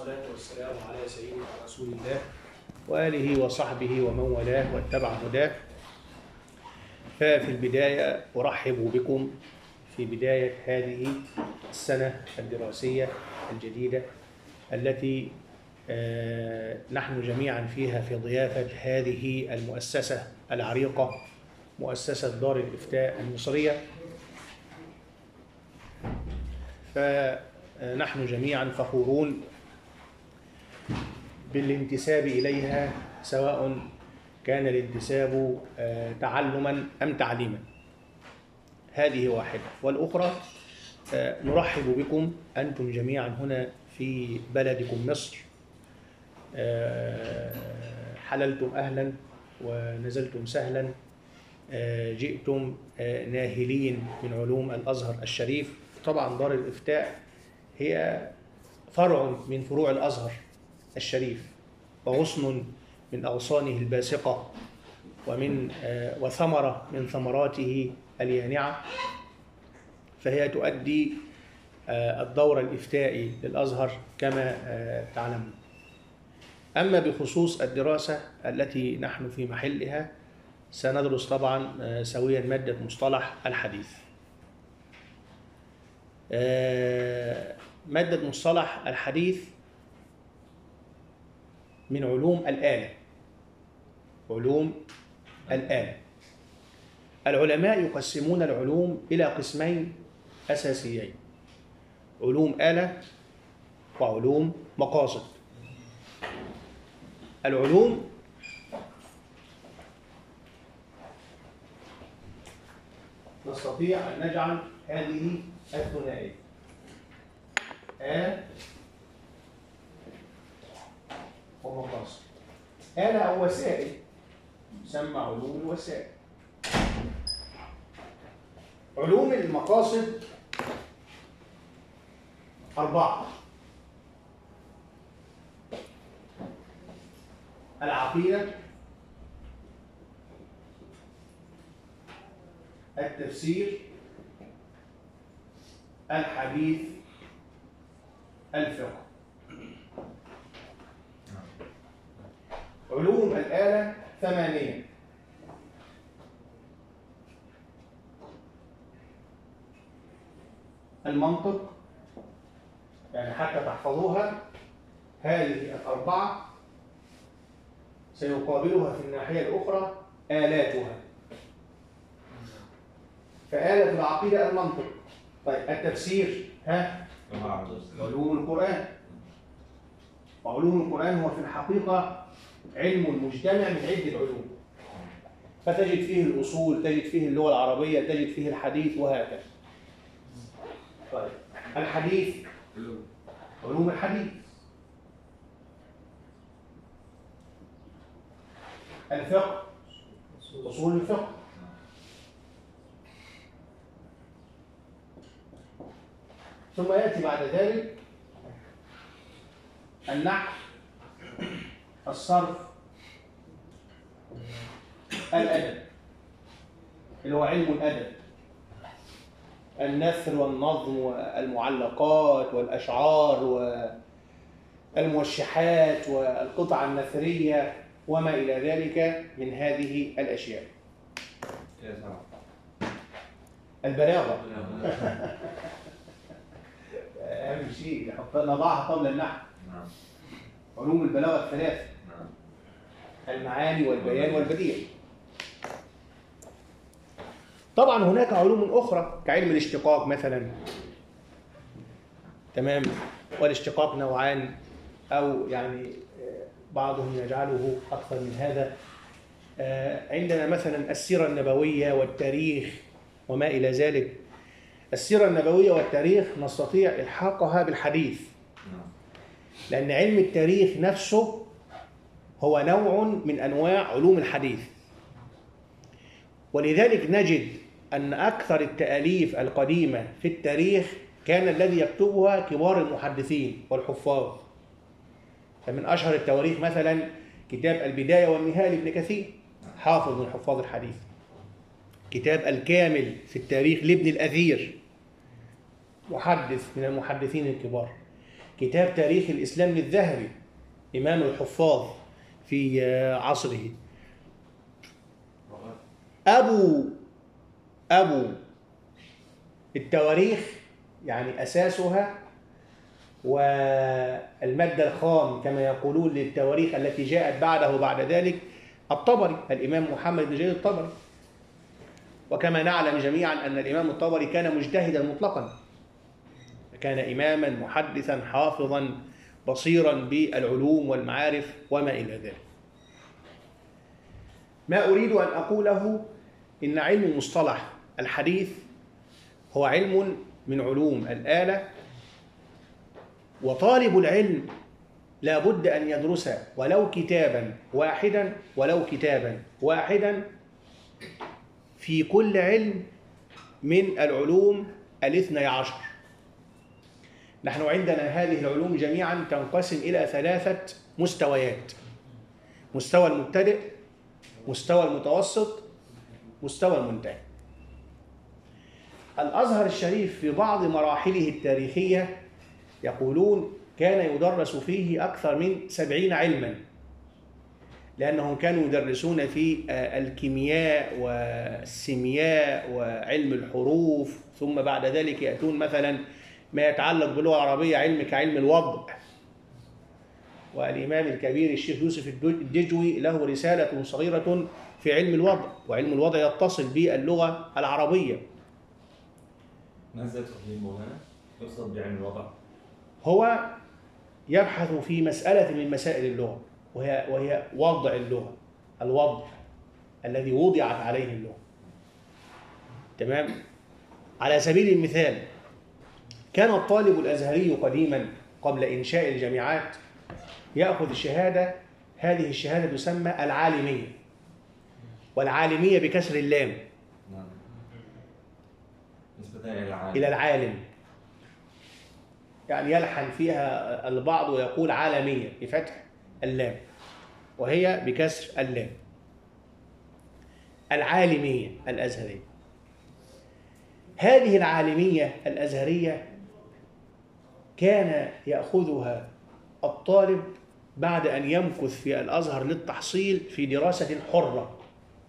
والصلاة والسلام على سيدنا رسول الله وآله وصحبه ومن والاه واتبع هداه. ففي البداية أرحب بكم في بداية هذه السنة الدراسية الجديدة التي نحن جميعا فيها في ضيافة هذه المؤسسة العريقة، مؤسسة دار الإفتاء المصرية. فنحن جميعا فخورون بالانتساب إليها، سواء كان الانتساب تعلما أم تعليما. هذه واحدة. والأخرى نرحب بكم أنتم جميعا هنا في بلدكم مصر. حللتم أهلا ونزلتم سهلا، جئتم ناهلين من علوم الأزهر الشريف. طبعا دار الإفتاء هي فرع من فروع الأزهر الشريف وغصن من أغصانه الباسقة وثمرة من ثمراته اليانعة، فهي تؤدي الدور الإفتائي للأزهر كما تعلمون. أما بخصوص الدراسة التي نحن في محلها، سندرس طبعا سويا مادة مصطلح الحديث. مادة مصطلح الحديث من علوم الآلة. علوم الآلة. العلماء يقسمون العلوم إلى قسمين أساسيين: علوم آلة وعلوم مقاصد. العلوم نستطيع أن نجعل هذه الثنائية آلة ومقاصد. آلة أو وسائل تسمى علوم الوسائل. علوم المقاصد 4: العقيدة، التفسير، الحديث، الفقه. علوم الآلة 8: المنطق، يعني حتى تحفظوها هذه 4 سيقابلها في الناحية الأخرى آلاتها. فآلة العقيدة المنطق. طيب التفسير علوم القرآن. وعلوم القرآن هو في الحقيقة علم مجتمع من عدة علوم، فتجد فيه الأصول، تجد فيه اللغة العربية، تجد فيه الحديث وهكذا. طيب الحديث علوم الحديث. الفقه أصول الفقه. ثم يأتي بعد ذلك النحو، الصرف، الأدب اللي هو علم الأدب، النثر والنظم والمعلقات والأشعار والموشحات والقطع النثرية وما إلى ذلك من هذه الأشياء. البلاغة أهم شيء نضعها قبل النحو. علوم البلاغة 3: المعاني والبيان والبديع. طبعا هناك علوم أخرى كعلم الاشتقاق مثلا، تمام، والاشتقاق نوعان، أو يعني بعضهم يجعله أكثر من هذا. عندنا مثلا السيرة النبوية والتاريخ وما إلى ذلك. السيرة النبوية والتاريخ نستطيع إلحاقها بالحديث، لأن علم التاريخ نفسه هو نوع من أنواع علوم الحديث. ولذلك نجد أن أكثر التأليف القديمة في التاريخ كان الذي يكتبها كبار المحدثين والحفاظ. فمن أشهر التواريخ مثلا كتاب البداية والنهاية لابن كثير، حافظ من حفاظ الحديث. كتاب الكامل في التاريخ لابن الأثير، محدث من المحدثين الكبار. كتاب تاريخ الإسلام للذهبي إمام الحفاظ في عصره. أبو التواريخ يعني أساسها والمادة الخام كما يقولون للتواريخ التي جاءت بعده وبعد ذلك الطبري، الإمام محمد بن جرير الطبري. وكما نعلم جميعا أن الإمام الطبري كان مجتهدا مطلقا، كان إماما محدثا حافظا بصيرا بالعلوم والمعارف وما إلى ذلك. ما أريد أن أقوله إن علم مصطلح الحديث هو علم من علوم الآلة، وطالب العلم لا بد أن يدرس ولو كتابا واحدا في كل علم من العلوم 12. نحن عندنا هذه العلوم جميعا تنقسم إلى 3 مستويات: مستوى المبتدئ، مستوى المتوسط، مستوى المنتهي. الأزهر الشريف في بعض مراحله التاريخية يقولون كان يدرس فيه أكثر من 70 علما، لأنهم كانوا يدرسون في الكيمياء والسيمياء وعلم الحروف، ثم بعد ذلك يأتون مثلا ما يتعلق باللغة العربية علم كعلم الوضع. والإمام الكبير الشيخ يوسف الدجوي له رسالة صغيرة في علم الوضع، وعلم الوضع يتصل باللغة العربية. ماذا تفهم مولانا؟ يقصد بعلم الوضع؟ هو يبحث في مسألة من مسائل اللغة، وهي وضع اللغة، الوضع الذي وضعت عليه اللغة. تمام؟ على سبيل المثال كان الطالب الأزهري قديما قبل إنشاء الجامعات يأخذ الشهادة، هذه الشهادة تسمى العالمية، والعالمية بكسر اللام إلى العالم، يعني يلحن فيها البعض ويقول عالمية بفتح اللام وهي بكسر اللام. العالمية الأزهرية، هذه العالمية الأزهرية كان يأخذها الطالب بعد أن يمكث في الأزهر للتحصيل في دراسة حرة.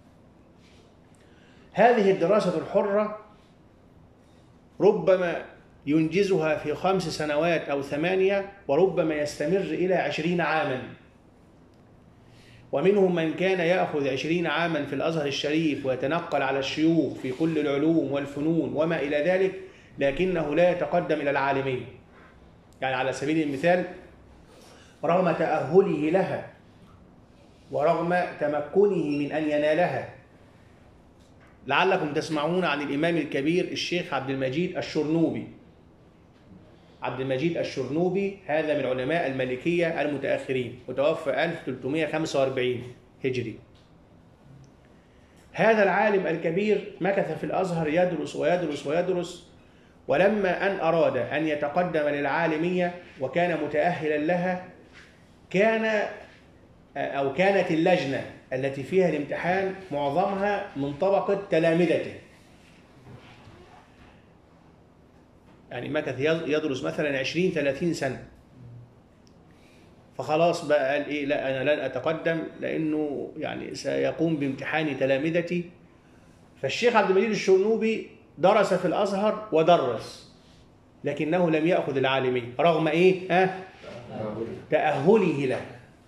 هذه الدراسة الحرة ربما ينجزها في 5 سنوات أو 8، وربما يستمر إلى 20 عاما. ومنهم من كان يأخذ 20 عاما في الأزهر الشريف ويتنقل على الشيوخ في كل العلوم والفنون وما إلى ذلك، لكنه لا يتقدم إلى العالمية. يعني على سبيل المثال رغم تأهله لها ورغم تمكنه من أن ينالها، لعلكم تسمعون عن الإمام الكبير الشيخ عبد المجيد الشرنوبي. عبد المجيد الشرنوبي هذا من علماء المالكية المتأخرين، وتوفى 1345 هجري. هذا العالم الكبير مكث في الأزهر يدرس ويدرس ويدرس، ولما أن أراد أن يتقدم للعالمية وكان متأهلا لها، كانت اللجنة التي فيها الامتحان معظمها من طبقة تلامذته. يعني مكث يدرس مثلا 20-30 سنة، فخلاص بقى قال إيه، لا أنا لن أتقدم لأنه يعني سيقوم بامتحان تلامذتي. فالشيخ عبد المجيد الشرنوبي درس في الأزهر ودرس، لكنه لم يأخذ العالمية رغم تأهله له.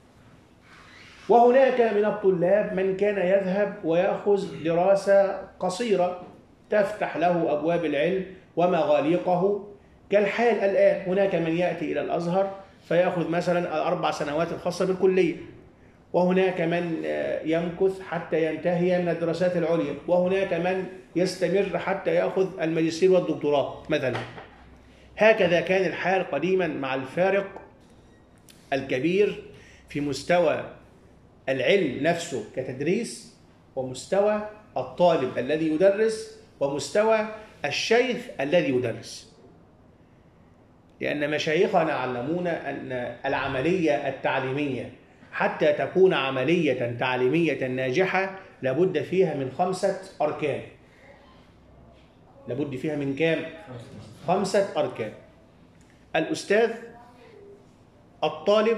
وهناك من الطلاب من كان يذهب ويأخذ دراسة قصيرة تفتح له أبواب العلم ومغاليقه، كالحال الآن. هناك من يأتي إلى الأزهر فيأخذ مثلا 4 سنوات الخاصة بالكلية، وهناك من يمكث حتى ينتهي من الدراسات العليا، وهناك من يستمر حتى يأخذ الماجستير والدكتوراه مثلا. هكذا كان الحال قديما، مع الفارق الكبير في مستوى العلم نفسه كتدريس، ومستوى الطالب الذي يدرس، ومستوى الشيخ الذي يدرس. لأن مشايخنا علمونا أن العملية التعليمية حتى تكون عملية تعليمية ناجحة لابد فيها من 5 أركان. لابد فيها من كام؟ 5 أركان. الأستاذ الطالب،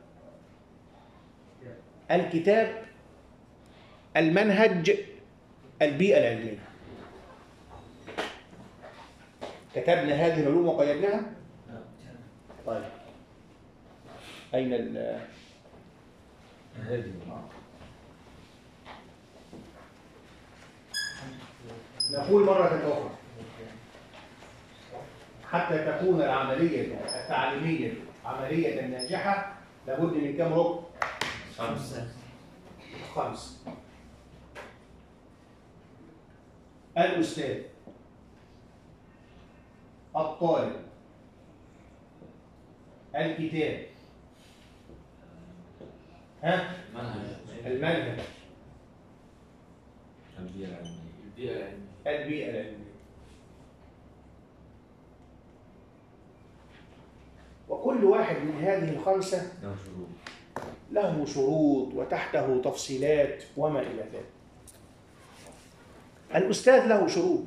الكتاب، المنهج، البيئة العلمية. كتبنا هذه العلوم وقيدناها؟ طيب أين نقول مرة أخرى حتى تكون العملية التعليمية عملية ناجحة لابد من كم ركن؟ 5. الأستاذ، الطالب، الكتاب، المنهج، البيئة العلمية. وكل واحد من هذه ال5 له شروط وتحته تفصيلات وما إلى ذلك. الأستاذ له شروط،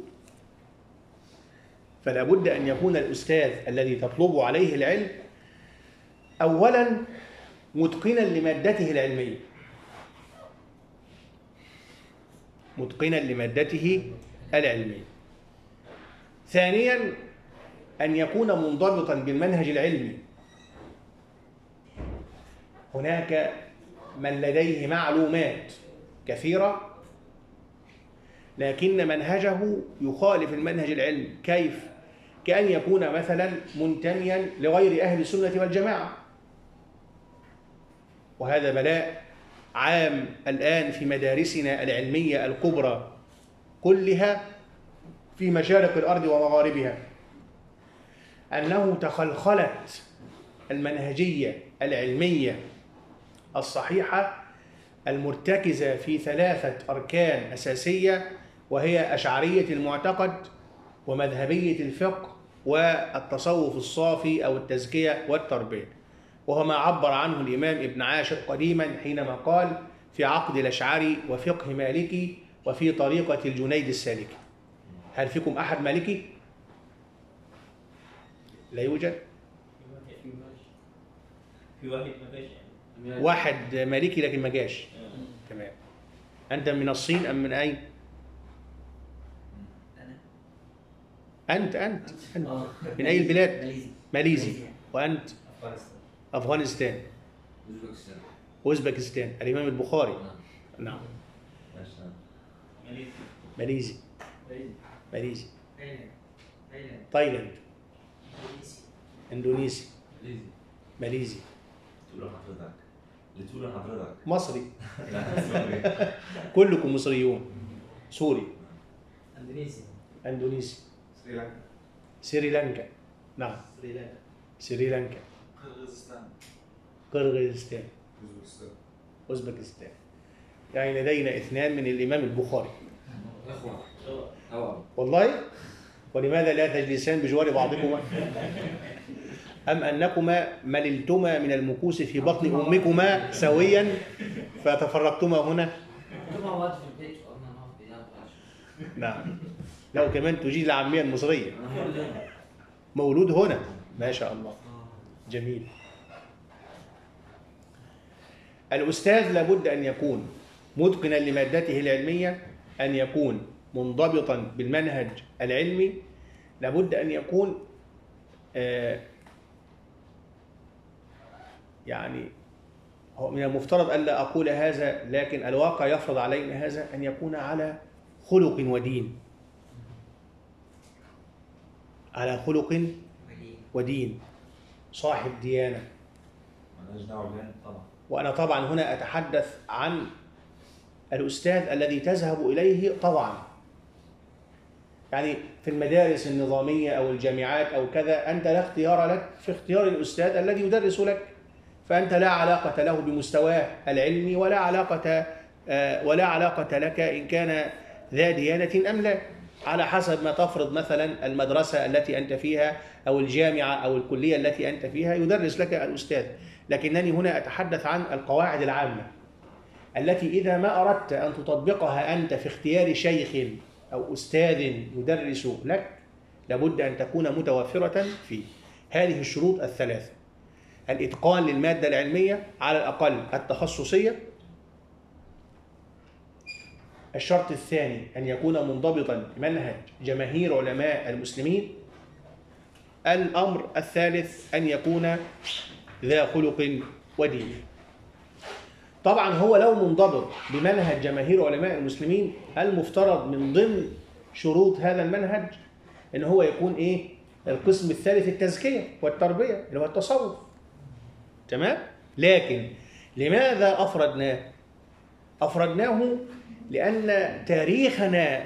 فلا بد أن يكون الأستاذ الذي تطلب عليه العلم أولاً متقناً لمادته العلمية، متقناً لمادته العلمية. ثانياً أن يكون منضبطاً بالمنهج العلمي. هناك من لديه معلومات كثيرة لكن منهجه يخالف المنهج العلمي. كيف؟ كأن يكون مثلا منتميا لغير أهل السنة والجماعة، وهذا بلاء عام الآن في مدارسنا العلمية الكبرى كلها في مشارق الأرض ومغاربها، أنه تخلخلت المنهجية العلمية الصحيحة المرتكزة في 3 أركان أساسية، وهي أشعرية المعتقد ومذهبية الفقه والتصوف الصافي أو التزكية والتربية، وهو ما عبر عنه الإمام ابن عاشر قديما حينما قال في عقد الأشعري وفقه مالكي وفي طريقة الجنيد السالكي. هل فيكم أحد مالكي؟ لا يوجد؟ في واحد ما فيش واحد مالكي لكن ما جاش. تمام. أنت من الصين أم من أين؟ أنت من أي البلاد؟ ماليزي. وأنت؟ أفغانستان. أوزبكستان. الإمام البخاري. نعم. ماليزي. تايلاند. إندونيسي. ماليزي. مصري. كلكم مصريون. سوري. اندونيسي. سريلانكا. نعم. سريلانكا. قرغيزستان. اوزبكستان. يعني لدينا 2 من الامام البخاري. والله. ولماذا لا تجلسان بجوار بعضكما؟ أم أنكما مللتما من المكوس في بطن أمكما سويا فتفرقتما هنا؟ نعم. لو كمان تجيد العامية المصرية. مولود هنا. ما شاء الله. جميل. الأستاذ لابد أن يكون متقنا لمادته العلمية، أن يكون منضبطا بالمنهج العلمي، لابد أن يكون يعني هو من المفترض ألا أقول هذا لكن الواقع يفرض علينا هذا، أن يكون على خلق ودين. على خلق ودين، صاحب ديانة. وأنا طبعا هنا أتحدث عن الأستاذ الذي تذهب إليه طبعا. يعني في المدارس النظامية أو الجامعات أو كذا أنت لا اختيار لك في اختيار الأستاذ الذي يدرس لك، فأنت لا علاقة له بمستواه العلمي ولا علاقة لك إن كان ذا ديانة أم لا، على حسب ما تفرض. مثلا المدرسة التي أنت فيها أو الجامعة أو الكلية التي أنت فيها يدرس لك الأستاذ، لكنني هنا أتحدث عن القواعد العامة التي إذا ما أردت أن تطبقها أنت في اختيار شيخ أو أستاذ يدرس لك لابد أن تكون متوفرة فيه هذه الشروط ال3. الإتقان للمادة العلمية، على الأقل التخصصية. الشرط الثاني أن يكون منضبطا بمنهج جماهير علماء المسلمين. الأمر الثالث أن يكون ذا خلق ودين. طبعا هو لو منضبط بمنهج جماهير علماء المسلمين، المفترض من ضمن شروط هذا المنهج ان هو يكون ايه؟ القسم الثالث التزكية والتربية اللي هو التصوف. تمام؟ لكن لماذا أفردناه؟ أفردناه لأن تاريخنا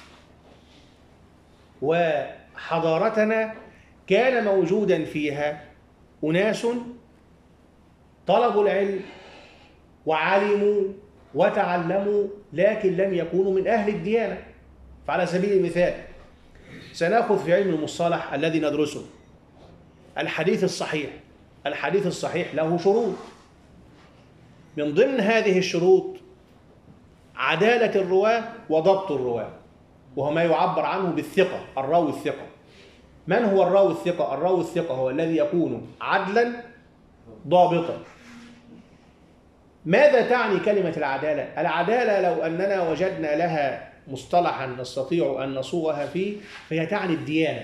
وحضارتنا كان موجودا فيها أناس طلبوا العلم وعلموا وتعلموا، لكن لم يكونوا من أهل الديانة. فعلى سبيل المثال سنأخذ في علم المصطلح الذي ندرسه الحديث الصحيح. الحديث الصحيح له شروط، من ضمن هذه الشروط عدالة الرواة وضبط الرواة، وهو ما يعبر عنه بالثقة، الراوي الثقة. من هو الراوي الثقة؟ الراوي الثقة هو الذي يكون عدلا ضابطا. ماذا تعني كلمة العدالة؟ العدالة لو أننا وجدنا لها مصطلحا نستطيع أن نصوغها فيه، فهي تعني الديانة،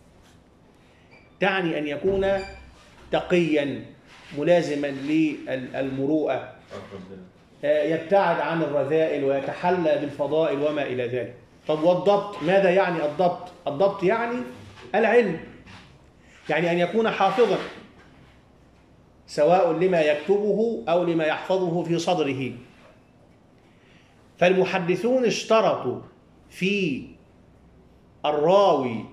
تعني أن يكون تقيا ملازما للمروءة، يبتعد عن الرذائل ويتحلى بالفضائل وما إلى ذلك. طب والضبط ماذا يعني الضبط؟ الضبط يعني العلم، يعني أن يكون حافظا سواء لما يكتبه أو لما يحفظه في صدره. فالمحدثون اشترطوا في الراوي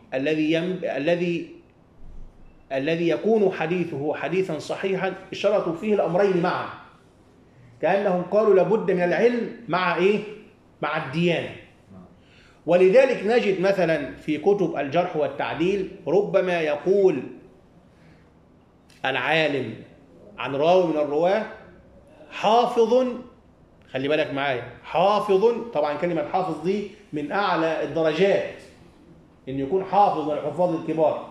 الذي يكون حديثه حديثا صحيحا، اشترطوا فيه الأمرين معا، كأنهم قالوا لابد من العلم مع إيه؟ مع الديانة. ولذلك نجد مثلا في كتب الجرح والتعديل ربما يقول العالم عن راوي من الرواة حافظ، خلي بالك معايا، حافظ. طبعا كلمة حافظ دي من أعلى الدرجات، إن يكون حافظ من الحفاظ الكبار.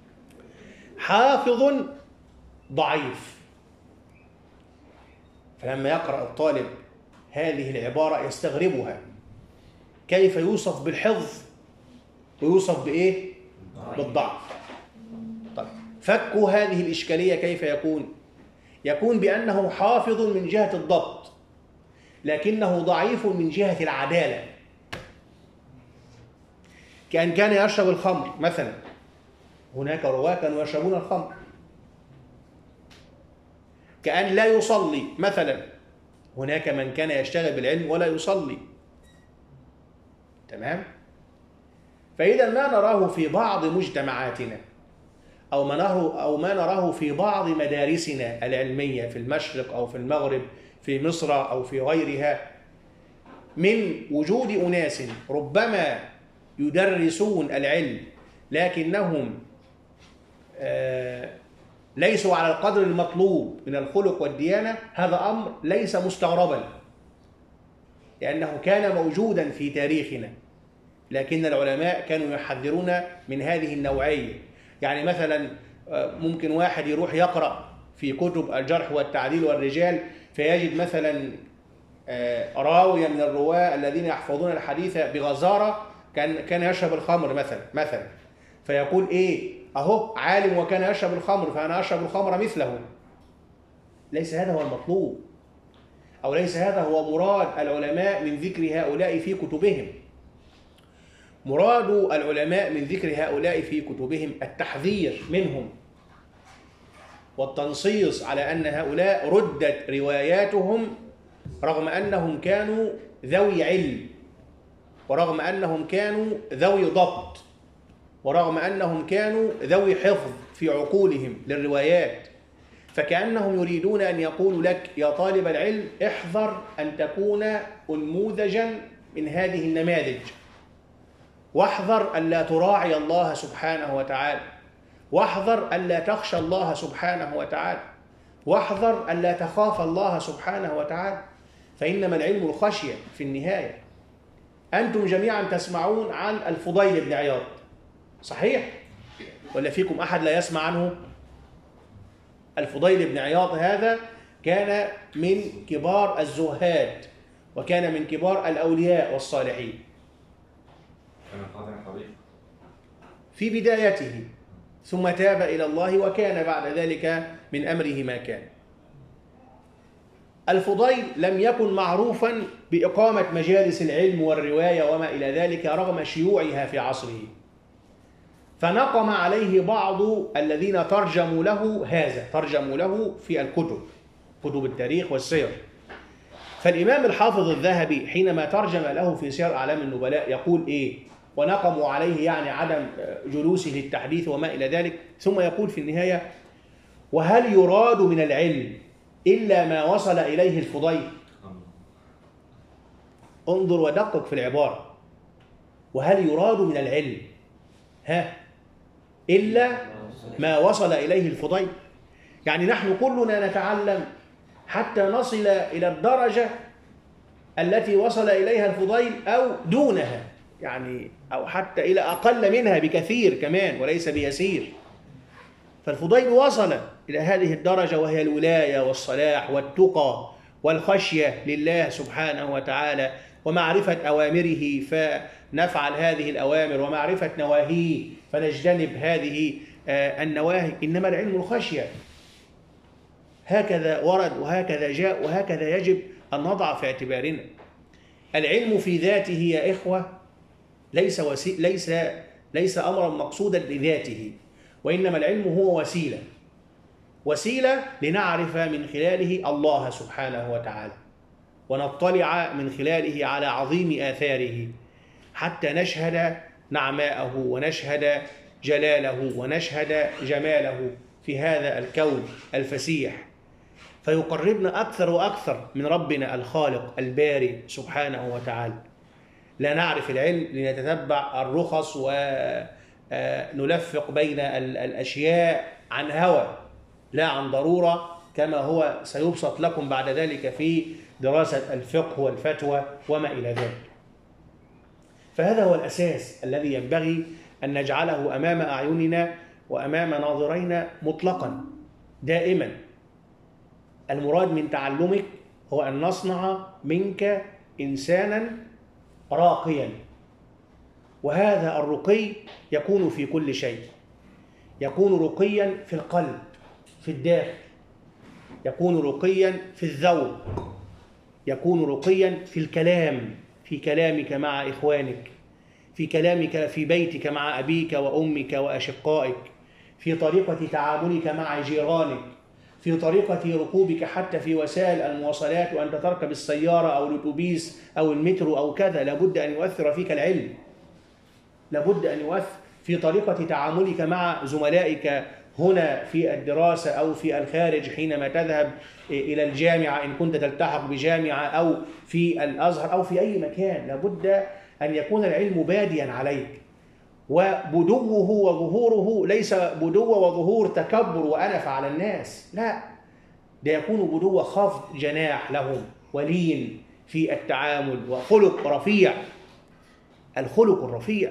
حافظ ضعيف. فلما يقرأ الطالب هذه العبارة يستغربها، كيف يوصف بالحفظ ويوصف بإيه؟ بالضعف. طيب فك هذه الإشكالية كيف يكون؟ يكون بأنه حافظ من جهة الضبط، لكنه ضعيف من جهة العدالة. كان يشرب الخمر مثلا، هناك رواة كانوا يشربون الخمر. كأن لا يصلي مثلا، هناك من كان يشتغل بالعلم ولا يصلي. تمام؟ فإذا ما نراه في بعض مجتمعاتنا أو ما نراه في بعض مدارسنا العلمية في المشرق أو في المغرب، في مصر أو في غيرها، من وجود أناس ربما يدرسون العلم لكنهم ليسوا على القدر المطلوب من الخلق والديانة، هذا أمر ليس مستغربا، لأنه كان موجودا في تاريخنا، لكن العلماء كانوا يحذرون من هذه النوعية. يعني مثلا ممكن واحد يروح يقرأ في كتب الجرح والتعديل والرجال فيجد مثلا راوية من الرواة الذين يحفظون الحديث بغزارة كان يشرب الخمر مثلا، فيقول إيه؟ أهو عالم وكان يشرب الخمر فأنا أشرب الخمر مثله. ليس هذا هو المطلوب، أو ليس هذا هو مراد العلماء من ذكر هؤلاء في كتبهم. مراد العلماء من ذكر هؤلاء في كتبهم التحذير منهم والتنصيص على أن هؤلاء ردت رواياتهم رغم أنهم كانوا ذوي علم، ورغم أنهم كانوا ذوي ضبط، ورغم أنهم كانوا ذوي حفظ في عقولهم للروايات. فكأنهم يريدون أن يقولوا لك يا طالب العلم احذر أن تكون أنموذجا من هذه النماذج، واحذر ألا تراعي الله سبحانه وتعالى، واحذر ألا تخشى الله سبحانه وتعالى، واحذر ألا تخاف الله سبحانه وتعالى، فإنما العلم الخشية في النهاية. أنتم جميعا تسمعون عن الفضيل بن عياض، صحيح؟ ولا فيكم أحد لا يسمع عنه؟ الفضيل بن عياض هذا كان من كبار الزهاد، وكان من كبار الأولياء والصالحين كان قاطع طريق في بدايته، ثم تاب إلى الله وكان بعد ذلك من أمره ما كان. الفضيل لم يكن معروفا بإقامة مجالس العلم والرواية وما إلى ذلك رغم شيوعها في عصره، فنقم عليه بعض الذين ترجموا له هذا، ترجموا له في الكتب، كتب التاريخ والسير. فالإمام الحافظ الذهبي حينما ترجم له في سير أعلام النبلاء يقول إيه؟ ونقموا عليه يعني عدم جلوسه للتحديث وما إلى ذلك، ثم يقول في النهاية: وهل يراد من العلم إلا ما وصل إليه الفضيل؟ انظر ودقق في العبارة، وهل يراد من العلم إلا ما وصل إليه الفضيل؟ يعني نحن كلنا نتعلم حتى نصل إلى الدرجة التي وصل إليها الفضيل أو دونها، يعني أو حتى إلى أقل منها بكثير كمان وليس بيسير. فالفضيل وصل إلى هذه الدرجة وهي الولاية والصلاح والتقى والخشية لله سبحانه وتعالى ومعرفة أوامره فنفعل هذه الأوامر ومعرفة نواهيه فنجتنب هذه النواهي. إنما العلم الخشية، هكذا ورد وهكذا جاء وهكذا يجب أن نضع في اعتبارنا. العلم في ذاته يا إخوة ليس أمرا مقصودا لذاته، وإنما العلم هو وسيلة لنعرف من خلاله الله سبحانه وتعالى، ونطلع من خلاله على عظيم آثاره حتى نشهد نعماءه ونشهد جلاله ونشهد جماله في هذا الكون الفسيح، فيقربنا أكثر وأكثر من ربنا الخالق الباري سبحانه وتعالى. لا نعرف العلم لنتتبع الرخص ونلفق بين الأشياء عن هوى لا عن ضرورة، كما هو سيبسط لكم بعد ذلك في دراسة الفقه والفتوى وما إلى ذلك. فهذا هو الأساس الذي ينبغي أن نجعله أمام أعيننا وأمام ناظرينا مطلقا دائما. المراد من تعلمك هو أن نصنع منك إنسانا راقيا، وهذا الرقي يكون في كل شيء، يكون رقيا في القلب في الداخل، يكون رقيا في الذوق، يكون رقيا في الكلام، في كلامك مع إخوانك، في كلامك في بيتك مع أبيك وأمك وأشقائك، في طريقة تعاملك مع جيرانك، في طريقة ركوبك حتى في وسائل المواصلات، وأنت تركب السيارة أو الأتوبيس أو المترو أو كذا، لابد أن يؤثر فيك العلم، لابد أن يؤثر في طريقة تعاملك مع زملائك هنا في الدراسة أو في الخارج حينما تذهب إلى الجامعة إن كنت تلتحق بجامعة أو في الأزهر أو في أي مكان. لابد أن يكون العلم باديا عليك، وبدوه وظهوره ليس بدو وظهور تكبر وأنف على الناس، لا، ده يكون بدو خفض جناح لهم ولين في التعامل وخلق رفيع، الخلق الرفيع.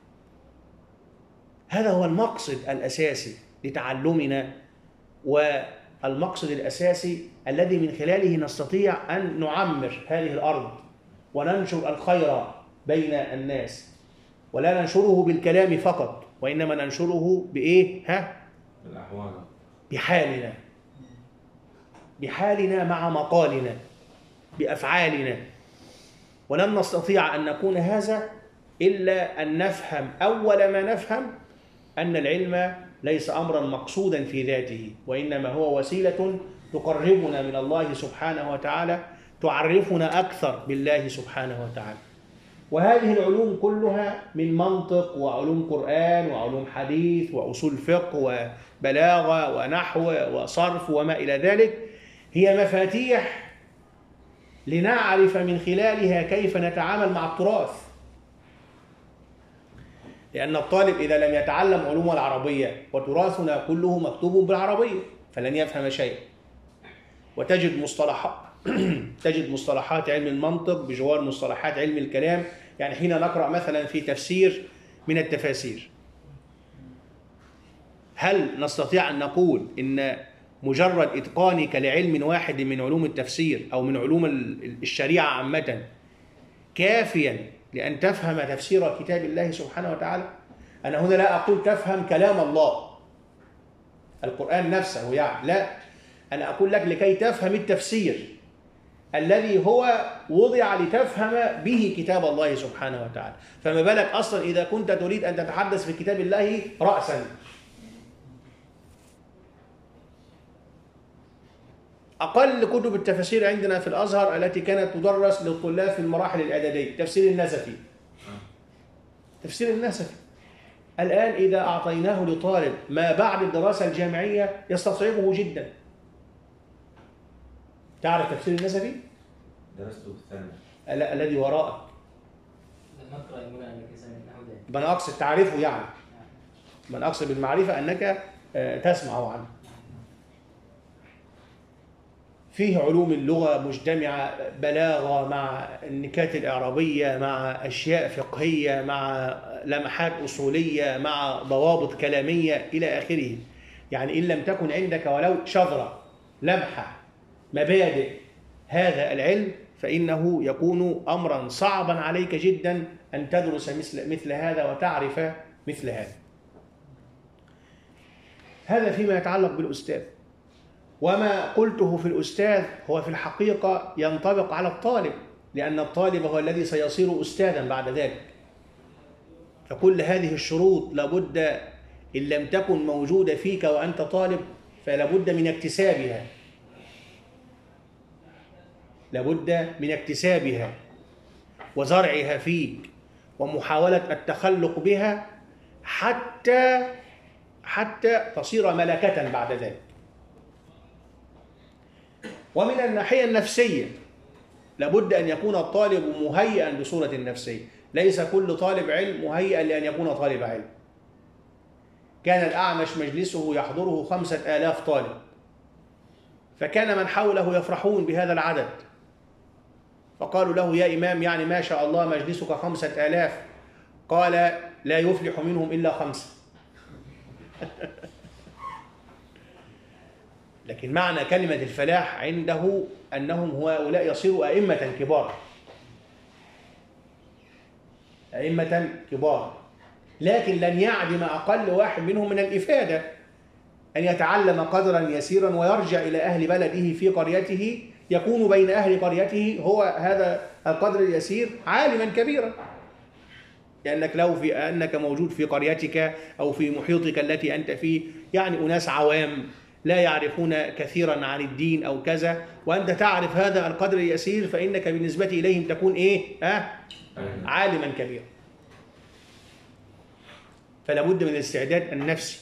هذا هو المقصد الأساسي لتعلمنا، والمقصد الأساسي الذي من خلاله نستطيع أن نعمر هذه الأرض وننشر الخير بين الناس، ولا ننشره بالكلام فقط، وإنما ننشره بإيه؟ بالأحوال، بحالنا مع مقالنا، بأفعالنا. ولن نستطيع أن نكون هذا إلا أن نفهم أول ما نفهم أن العلم ليس أمرا مقصودا في ذاته، وإنما هو وسيلة تقربنا من الله سبحانه وتعالى، تعرفنا أكثر بالله سبحانه وتعالى. وهذه العلوم كلها من منطق وعلوم قرآن وعلوم حديث وأصول فقه وبلاغة ونحو وصرف وما إلى ذلك، هي مفاتيح لنعرف من خلالها كيف نتعامل مع التراث. لأن الطالب إذا لم يتعلم علوم العربية، وتراثنا كله مكتوب بالعربية، فلن يفهم شيء. وتجد تجد مصطلحات علم المنطق بجوار مصطلحات علم الكلام. يعني حين نقرأ مثلا في تفسير من التفاسير، هل نستطيع أن نقول إن مجرد إتقانك لعلم واحد من علوم التفسير أو من علوم الشريعة عامة كافيا لأن تفهم تفسير كتاب الله سبحانه وتعالى؟ أنا هنا لا أقول تفهم كلام الله القرآن نفسه يعني، لا، أنا أقول لك لكي تفهم التفسير الذي هو وضع لتفهم به كتاب الله سبحانه وتعالى. فما بالك أصلا إذا كنت تريد أن تتحدث في كتاب الله رأسا. أقل كتب التفسير عندنا في الأزهر التي كانت تدرس للطلاب في المراحل الإعدادية تفسير النسفي. تفسير النسفي الآن إذا أعطيناه لطالب ما بعد الدراسة الجامعية يستصعبه جدا. تعرف تفسير النسفي؟ درسته في الثانوي. الذي وراءك. لم نقرأ يقولون أنك سمعت ذلك. من أقصد تعرفه يعني. من أقصد بالمعرفة أنك تسمع عنه. فيه علوم اللغة مجتمعة، بلاغة مع النكات الإعرابية مع أشياء فقهية مع لمحات أصولية مع ضوابط كلامية إلى آخره. يعني إن لم تكن عندك ولو شذرة لمحة مبادئ هذا العلم فإنه يكون أمرا صعبا عليك جدا أن تدرس مثل هذا وتعرف مثل هذا. هذا فيما يتعلق بالأستاذ. وما قلته في الأستاذ هو في الحقيقة ينطبق على الطالب، لأن الطالب هو الذي سيصير أستاذا بعد ذلك. فكل هذه الشروط لابد إن لم تكن موجودة فيك وأنت طالب فلابد من اكتسابها. لابد من اكتسابها وزرعها فيك ومحاولة التخلق بها حتى تصير ملكة بعد ذلك. ومن الناحية النفسية لابد أن يكون الطالب مهيئا بصورة نفسية. ليس كل طالب علم مهيئا لأن يكون طالب علم. كان الأعمش مجلسه يحضره 5000 طالب، فكان من حوله يفرحون بهذا العدد، فقالوا له يا إمام يعني ما شاء الله مجلسك 5000. قال لا يفلح منهم إلا 5. لكن معنى كلمة الفلاح عنده أنهم هؤلاء يصيروا أئمة كبار. أئمة كبار، لكن لن يعدم أقل واحد منهم من الإفادة أن يتعلم قدرا يسيرا ويرجع إلى أهل بلده في قريته، يكون بين أهل قريته هو هذا القدر اليسير عالما كبيرا. لأنك لو أنك موجود في قريتك أو في محيطك التي أنت فيه يعني أناس عوام لا يعرفون كثيرا عن الدين أو كذا، وأنت تعرف هذا القدر اليسير، فإنك بالنسبة إليهم تكون إيه؟ عالما كبيرا. فلا بد من الاستعداد النفسي.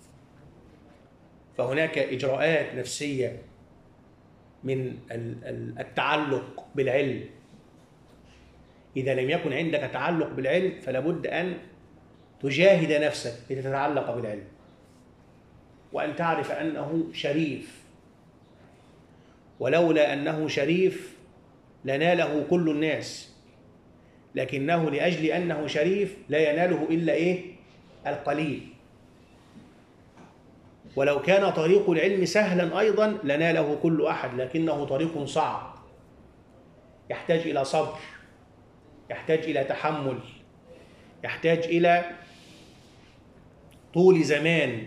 فهناك إجراءات نفسية من التعلق بالعلم. إذا لم يكن عندك تعلق بالعلم فلا بد أن تجاهد نفسك لتتعلق بالعلم، وأن تعرف أنه شريف، ولولا أنه شريف لناله كل الناس، لكنه لأجل أنه شريف لا يناله إلا إيه؟ القليل. ولو كان طريق العلم سهلا أيضا لناله كل أحد، لكنه طريق صعب، يحتاج إلى صبر، يحتاج إلى تحمل، يحتاج إلى طول زمان.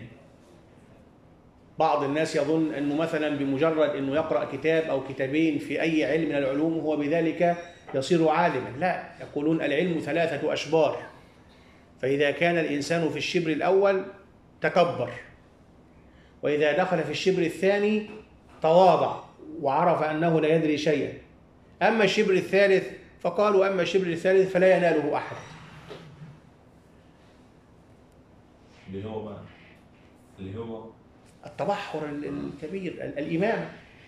بعض الناس يظن أنه مثلا بمجرد أنه يقرأ كتاب أو كتابين في أي علم من العلوم هو بذلك يصير عالما. لا، يقولون العلم 3 أشبار، فإذا كان الإنسان في الشبر الأول تكبر، وإذا دخل في الشبر الثاني تواضع وعرف أنه لا يدري شيئا. أما الشبر الثالث فقالوا أما الشبر الثالث فلا يناله أحد. اللي هو التبحر الكبير، الإمامة.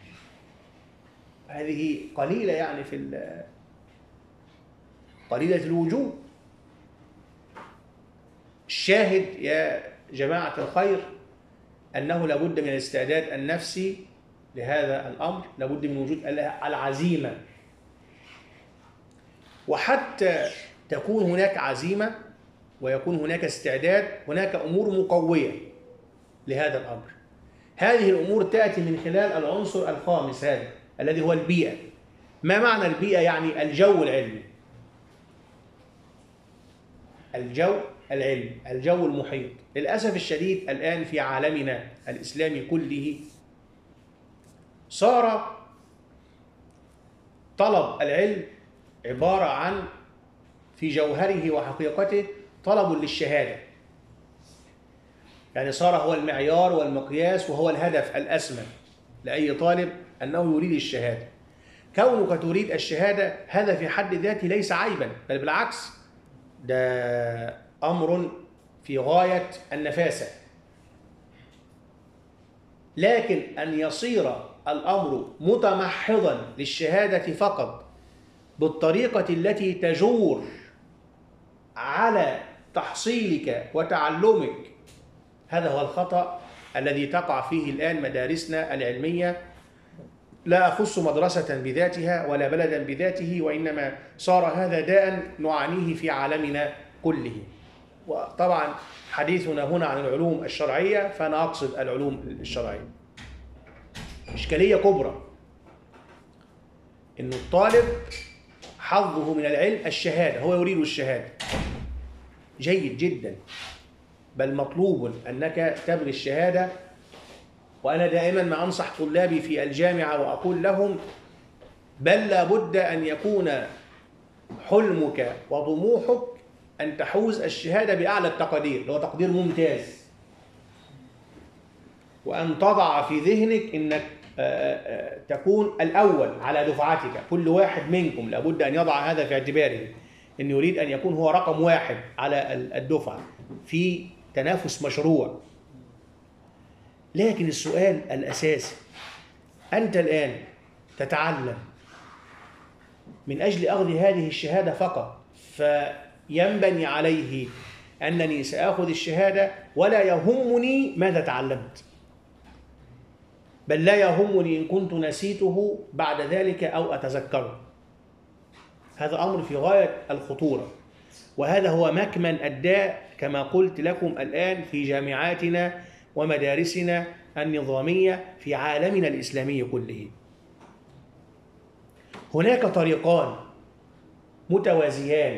هذه قليلة يعني قليلة الوجود. الشاهد يا جماعة الخير أنه لابد من الاستعداد النفسي لهذا الأمر، لابد من وجود العزيمة. وحتى تكون هناك عزيمة ويكون هناك استعداد، هناك أمور مقوية لهذا الأمر. هذه الأمور تأتي من خلال العنصر الخامس هذا الذي هو البيئة. ما معنى البيئة؟ يعني الجو العلمي، الجو العلمي، الجو المحيط. للأسف الشديد الآن في عالمنا الإسلامي كله صار طلب العلم عبارة عن في جوهره وحقيقته طلب للشهادة، يعني صار هو المعيار والمقياس وهو الهدف الأسمى لأي طالب أنه يريد الشهادة. كونك تريد الشهادة هذا في حد ذاته ليس عيبا، بل بالعكس ده أمر في غاية النفاسة. لكن أن يصير الأمر متمحضا للشهادة فقط بالطريقة التي تجور على تحصيلك وتعلمك، هذا هو الخطأ الذي تقع فيه الآن مدارسنا العلمية. لا أخص مدرسة بذاتها ولا بلدا بذاته، وإنما صار هذا داء نعانيه في عالمنا كله. وطبعا حديثنا هنا عن العلوم الشرعية، فأنا أقصد العلوم الشرعية. إشكالية كبرى إن الطالب حظه من العلم الشهادة، هو يريد الشهادة، جيد جدا، بل مطلوب أنك تبغي الشهادة. وأنا دائما ما أنصح طلابي في الجامعة وأقول لهم بل لابد أن يكون حلمك وطموحك أن تحوز الشهادة بأعلى التقدير، اللي هو تقدير ممتاز، وأن تضع في ذهنك أنك تكون الأول على دفعتك. كل واحد منكم لابد أن يضع هذا في اعتباره، أن يريد أن يكون هو رقم واحد على الدفعة في تنافس مشروع. لكن السؤال الأساسي، أنت الآن تتعلم من أجل أخذ هذه الشهادة فقط، فينبني عليه أنني سأخذ الشهادة ولا يهمني ماذا تعلمت، بل لا يهمني إن كنت نسيته بعد ذلك أو أتذكره. هذا أمر في غاية الخطورة، وهذا هو مكمن الداء كما قلت لكم الآن في جامعاتنا ومدارسنا النظامية في عالمنا الإسلامي كله. هناك طريقان متوازيان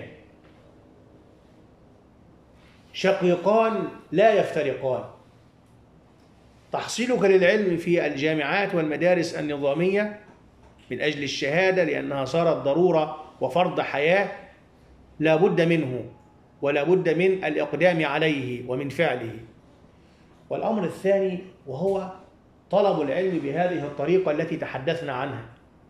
شقيقان لا يفترقان. تحصيلك للعلم في الجامعات والمدارس النظامية من أجل الشهادة لأنها صارت ضرورة وفرض حياة لا بد منه ولا بد من الإقدام عليه ومن فعله. والأمر الثاني وهو طلب العلم بهذه الطريقة التي تحدثنا عنها،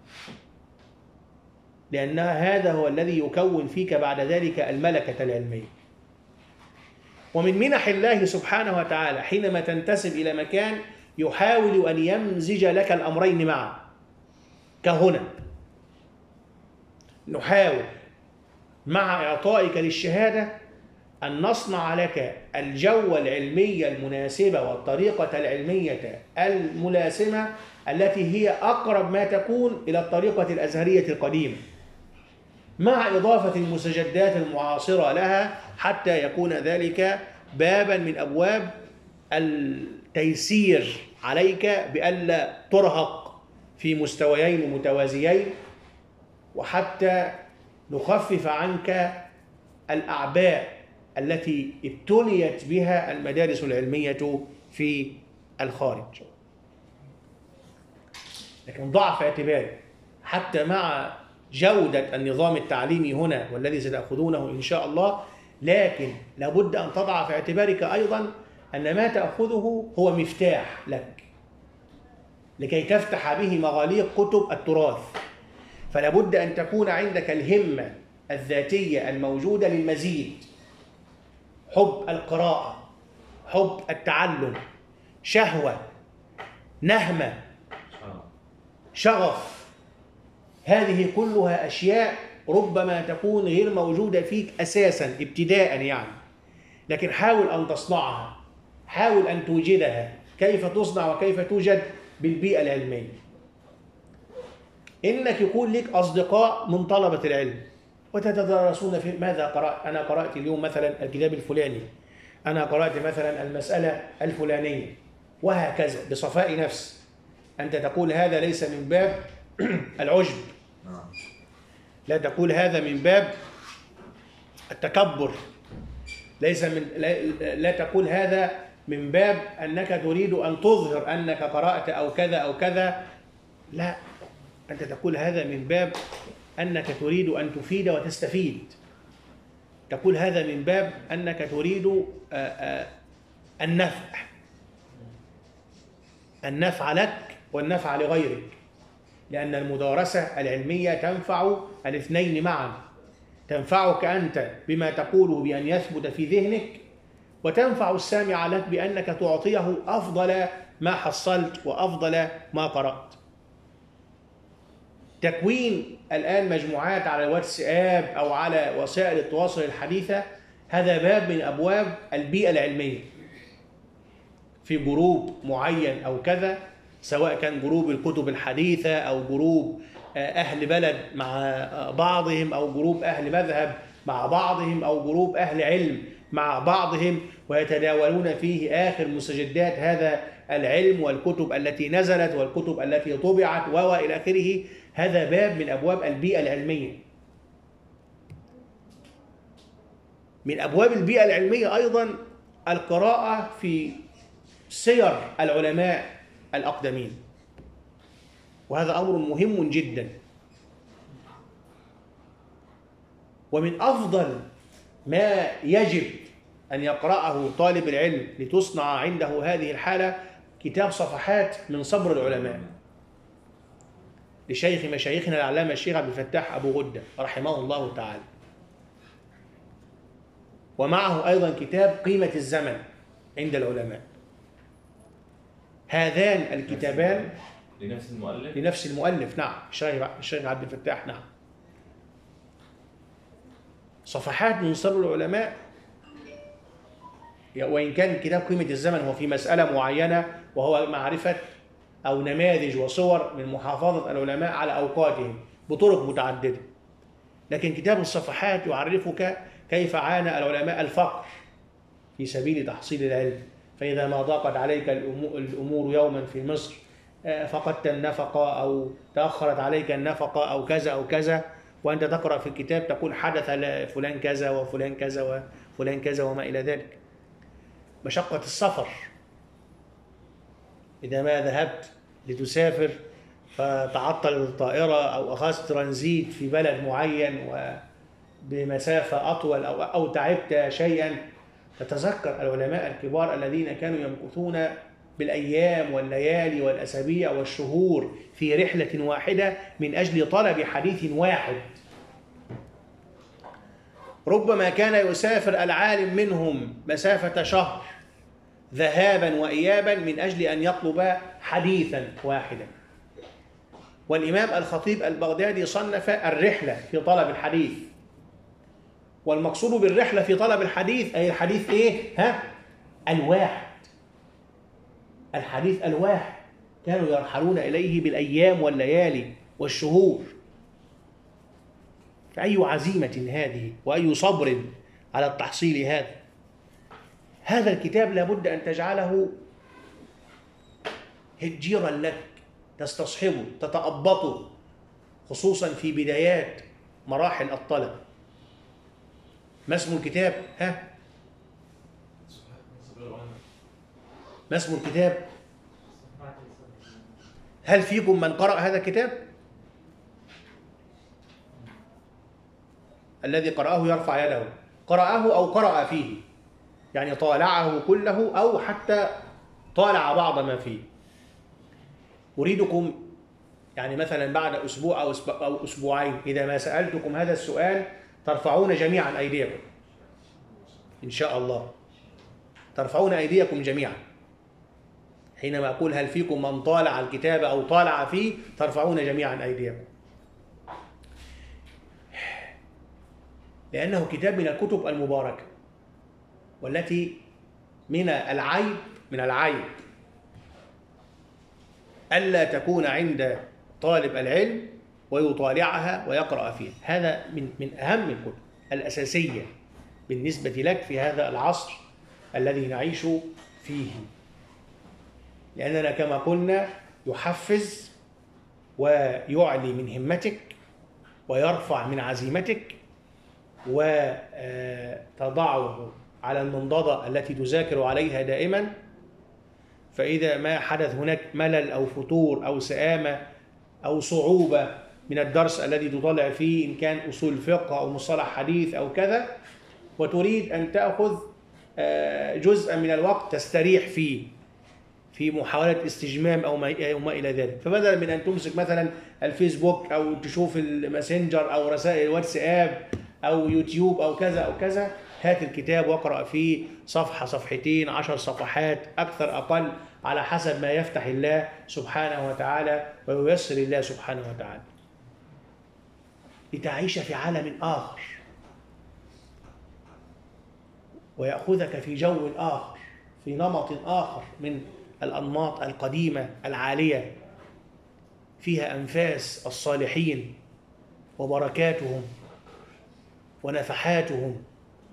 لأن هذا هو الذي يكون فيك بعد ذلك الملكة العلمية. ومن منح الله سبحانه وتعالى حينما تنتسب إلى مكان يحاول أن يمزج لك الأمرين معا، كهنا نحاول مع إعطائك للشهادة أن نصنع لك الجو العلمي المناسبة والطريقة العلمية الملاسمة التي هي أقرب ما تكون إلى الطريقة الأزهرية القديمة، مع إضافة المستجدات المعاصرة لها، حتى يكون ذلك بابا من أبواب التيسير عليك بألا ترهق في مستويين متوازيين، وحتى نخفف عنك الأعباء التي ابتليت بها المدارس العلمية في الخارج. لكن ضع في اعتبارك حتى مع جودة النظام التعليمي هنا والذي ستأخذونه إن شاء الله، لكن لابد أن تضع في اعتبارك أيضا أن ما تأخذه هو مفتاح لك لكي تفتح به مغاليق كتب التراث. فلابد أن تكون عندك الهمة الذاتية الموجودة للمزيد، حب القراءة، حب التعلم، شهوة، نهمة، شغف. هذه كلها أشياء ربما تكون غير موجودة فيك أساسا ابتداء يعني، لكن حاول أن تصنعها، حاول أن توجدها. كيف تصنع وكيف توجد؟ بالبيئة العلمية. إنك يكون لك أصدقاء من طلبة العلم وتتدارسون في ماذا قرأت. أنا قرأت اليوم مثلا الكتاب الفلاني، أنا قرأت مثلا المسألة الفلانية، وهكذا بصفاء نفس. أنت تقول هذا ليس من باب العجب، لا تقول هذا من باب التكبر، ليس من لا تقول هذا من باب أنك تريد أن تظهر أنك قرأت أو كذا أو كذا، لا، أنت تقول هذا من باب أنك تريد أن تفيد وتستفيد. تقول هذا من باب أنك تريد النفع لك والنفع لغيرك، لأن المدارسة العلمية تنفع الاثنين معا، تنفعك أنت بما تقوله بأن يثبت في ذهنك، وتنفع السامع لك بأنك تعطيه أفضل ما حصلت وأفضل ما قرأت. تكوين الآن مجموعات على الواتساب أو على وسائل التواصل الحديثة هذا باب من أبواب البيئة العلمية، في جروب معين أو كذا، سواء كان جروب الكتب الحديثة أو جروب أهل بلد مع بعضهم أو جروب أهل مذهب مع بعضهم أو جروب أهل علم مع بعضهم، ويتداولون فيه آخر مستجدات هذا العلم والكتب التي نزلت والكتب التي طبعت وإلى آخره. هذا باب من أبواب البيئة العلمية. من أبواب البيئة العلمية أيضا القراءة في سير العلماء الأقدمين، وهذا أمر مهم جدا. ومن أفضل ما يجب أن يقرأه طالب العلم لتصنع عنده هذه الحالة كتاب صفحات من صبر العلماء لشيخ مشايخنا العلامة الشيخ عبد الفتاح أبو غدة رحمه الله تعالى، ومعه أيضا كتاب قيمة الزمن عند العلماء. هذان الكتابان لنفس المؤلف، نعم، الشيخ عبد الفتاح، نعم. صفحات من صبر العلماء، وإن كان كتاب قيمة الزمن هو في مسألة معينة وهو معرفة أو نماذج وصور من محافظة العلماء على أوقاتهم بطرق متعددة، لكن كتاب الصفحات يعرفك كيف عانى العلماء الفقر في سبيل تحصيل العلم، فإذا ما ضاقت عليك الأمور يوما في مصر فقدت النفقة أو تأخرت عليك النفقة أو كذا أو كذا، وأنت تقرأ في الكتاب تقول حدث فلان كذا وفلان كذا وفلان كذا وما إلى ذلك. مشقة السفر، إذا ما ذهبت لتسافر فتعطل الطائرة أو أخذت ترانزيت في بلد معين وبمسافة أطول أو تعبت شيئا، تتذكر العلماء الكبار الذين كانوا يمكثون بالأيام والليالي والأسابيع والشهور في رحلة واحدة من أجل طلب حديث واحد. ربما كان يسافر العالم منهم مسافة شهر ذهابا وإيابا من أجل أن يطلب حديثا واحدا. والإمام الخطيب البغدادي صنف الرحلة في طلب الحديث، والمقصود بالرحلة في طلب الحديث أي الحديث إيه؟ الواحد، الحديث الواحد، كانوا يرحلون إليه بالأيام والليالي والشهور. فأي عزيمة هذه وأي صبر على التحصيل هذا. هذا الكتاب لابد أن تجعله هجيرا لك، تستصحبه، تتأبطه، خصوصا في بدايات مراحل الطلب. ما اسم الكتاب؟ ما اسم الكتاب؟ هل فيكم من قرأ هذا الكتاب؟ الذي قرأه يرفع يده. قرأه أو قرأ فيه، يعني طالعه كله أو حتى طالع بعض ما فيه. أريدكم يعني مثلا بعد أسبوع أو أسبوعين إذا ما سألتكم هذا السؤال ترفعون جميعا أيديكم إن شاء الله، ترفعون أيديكم جميعا. حينما أقول هل فيكم من طالع الكتاب أو طالع فيه ترفعون جميعا أيديكم، لأنه كتاب من الكتب المباركة، والتي من العيب ألا تكون عند طالب العلم ويطالعها ويقرأ فيها. هذا من أهم الكتب الأساسية بالنسبة لك في هذا العصر الذي نعيش فيه. لأننا كما قلنا يحفز ويعلي من همتك ويرفع من عزيمتك وتضعه على المنضدة التي تذاكر عليها دائما، فإذا ما حدث هناك ملل أو فتور أو سآمة أو صعوبة من الدرس الذي تطلع فيه إن كان أصول فقه أو مصطلح حديث أو كذا، وتريد أن تأخذ جزءا من الوقت تستريح فيه في محاولة استجمام أو ما إلى ذلك، فبدلا من أن تمسك مثلا الفيسبوك أو تشوف الماسنجر أو رسائل الواتساب أو يوتيوب أو كذا أو كذا، هات الكتاب واقرأ فيه صفحة صفحتين 10 صفحات أكثر أقل على حسب ما يفتح الله سبحانه وتعالى وييسر الله سبحانه وتعالى، لتعيش في عالم آخر ويأخذك في جو آخر، في نمط آخر من الأنماط القديمة العالية فيها أنفاس الصالحين وبركاتهم ونفحاتهم.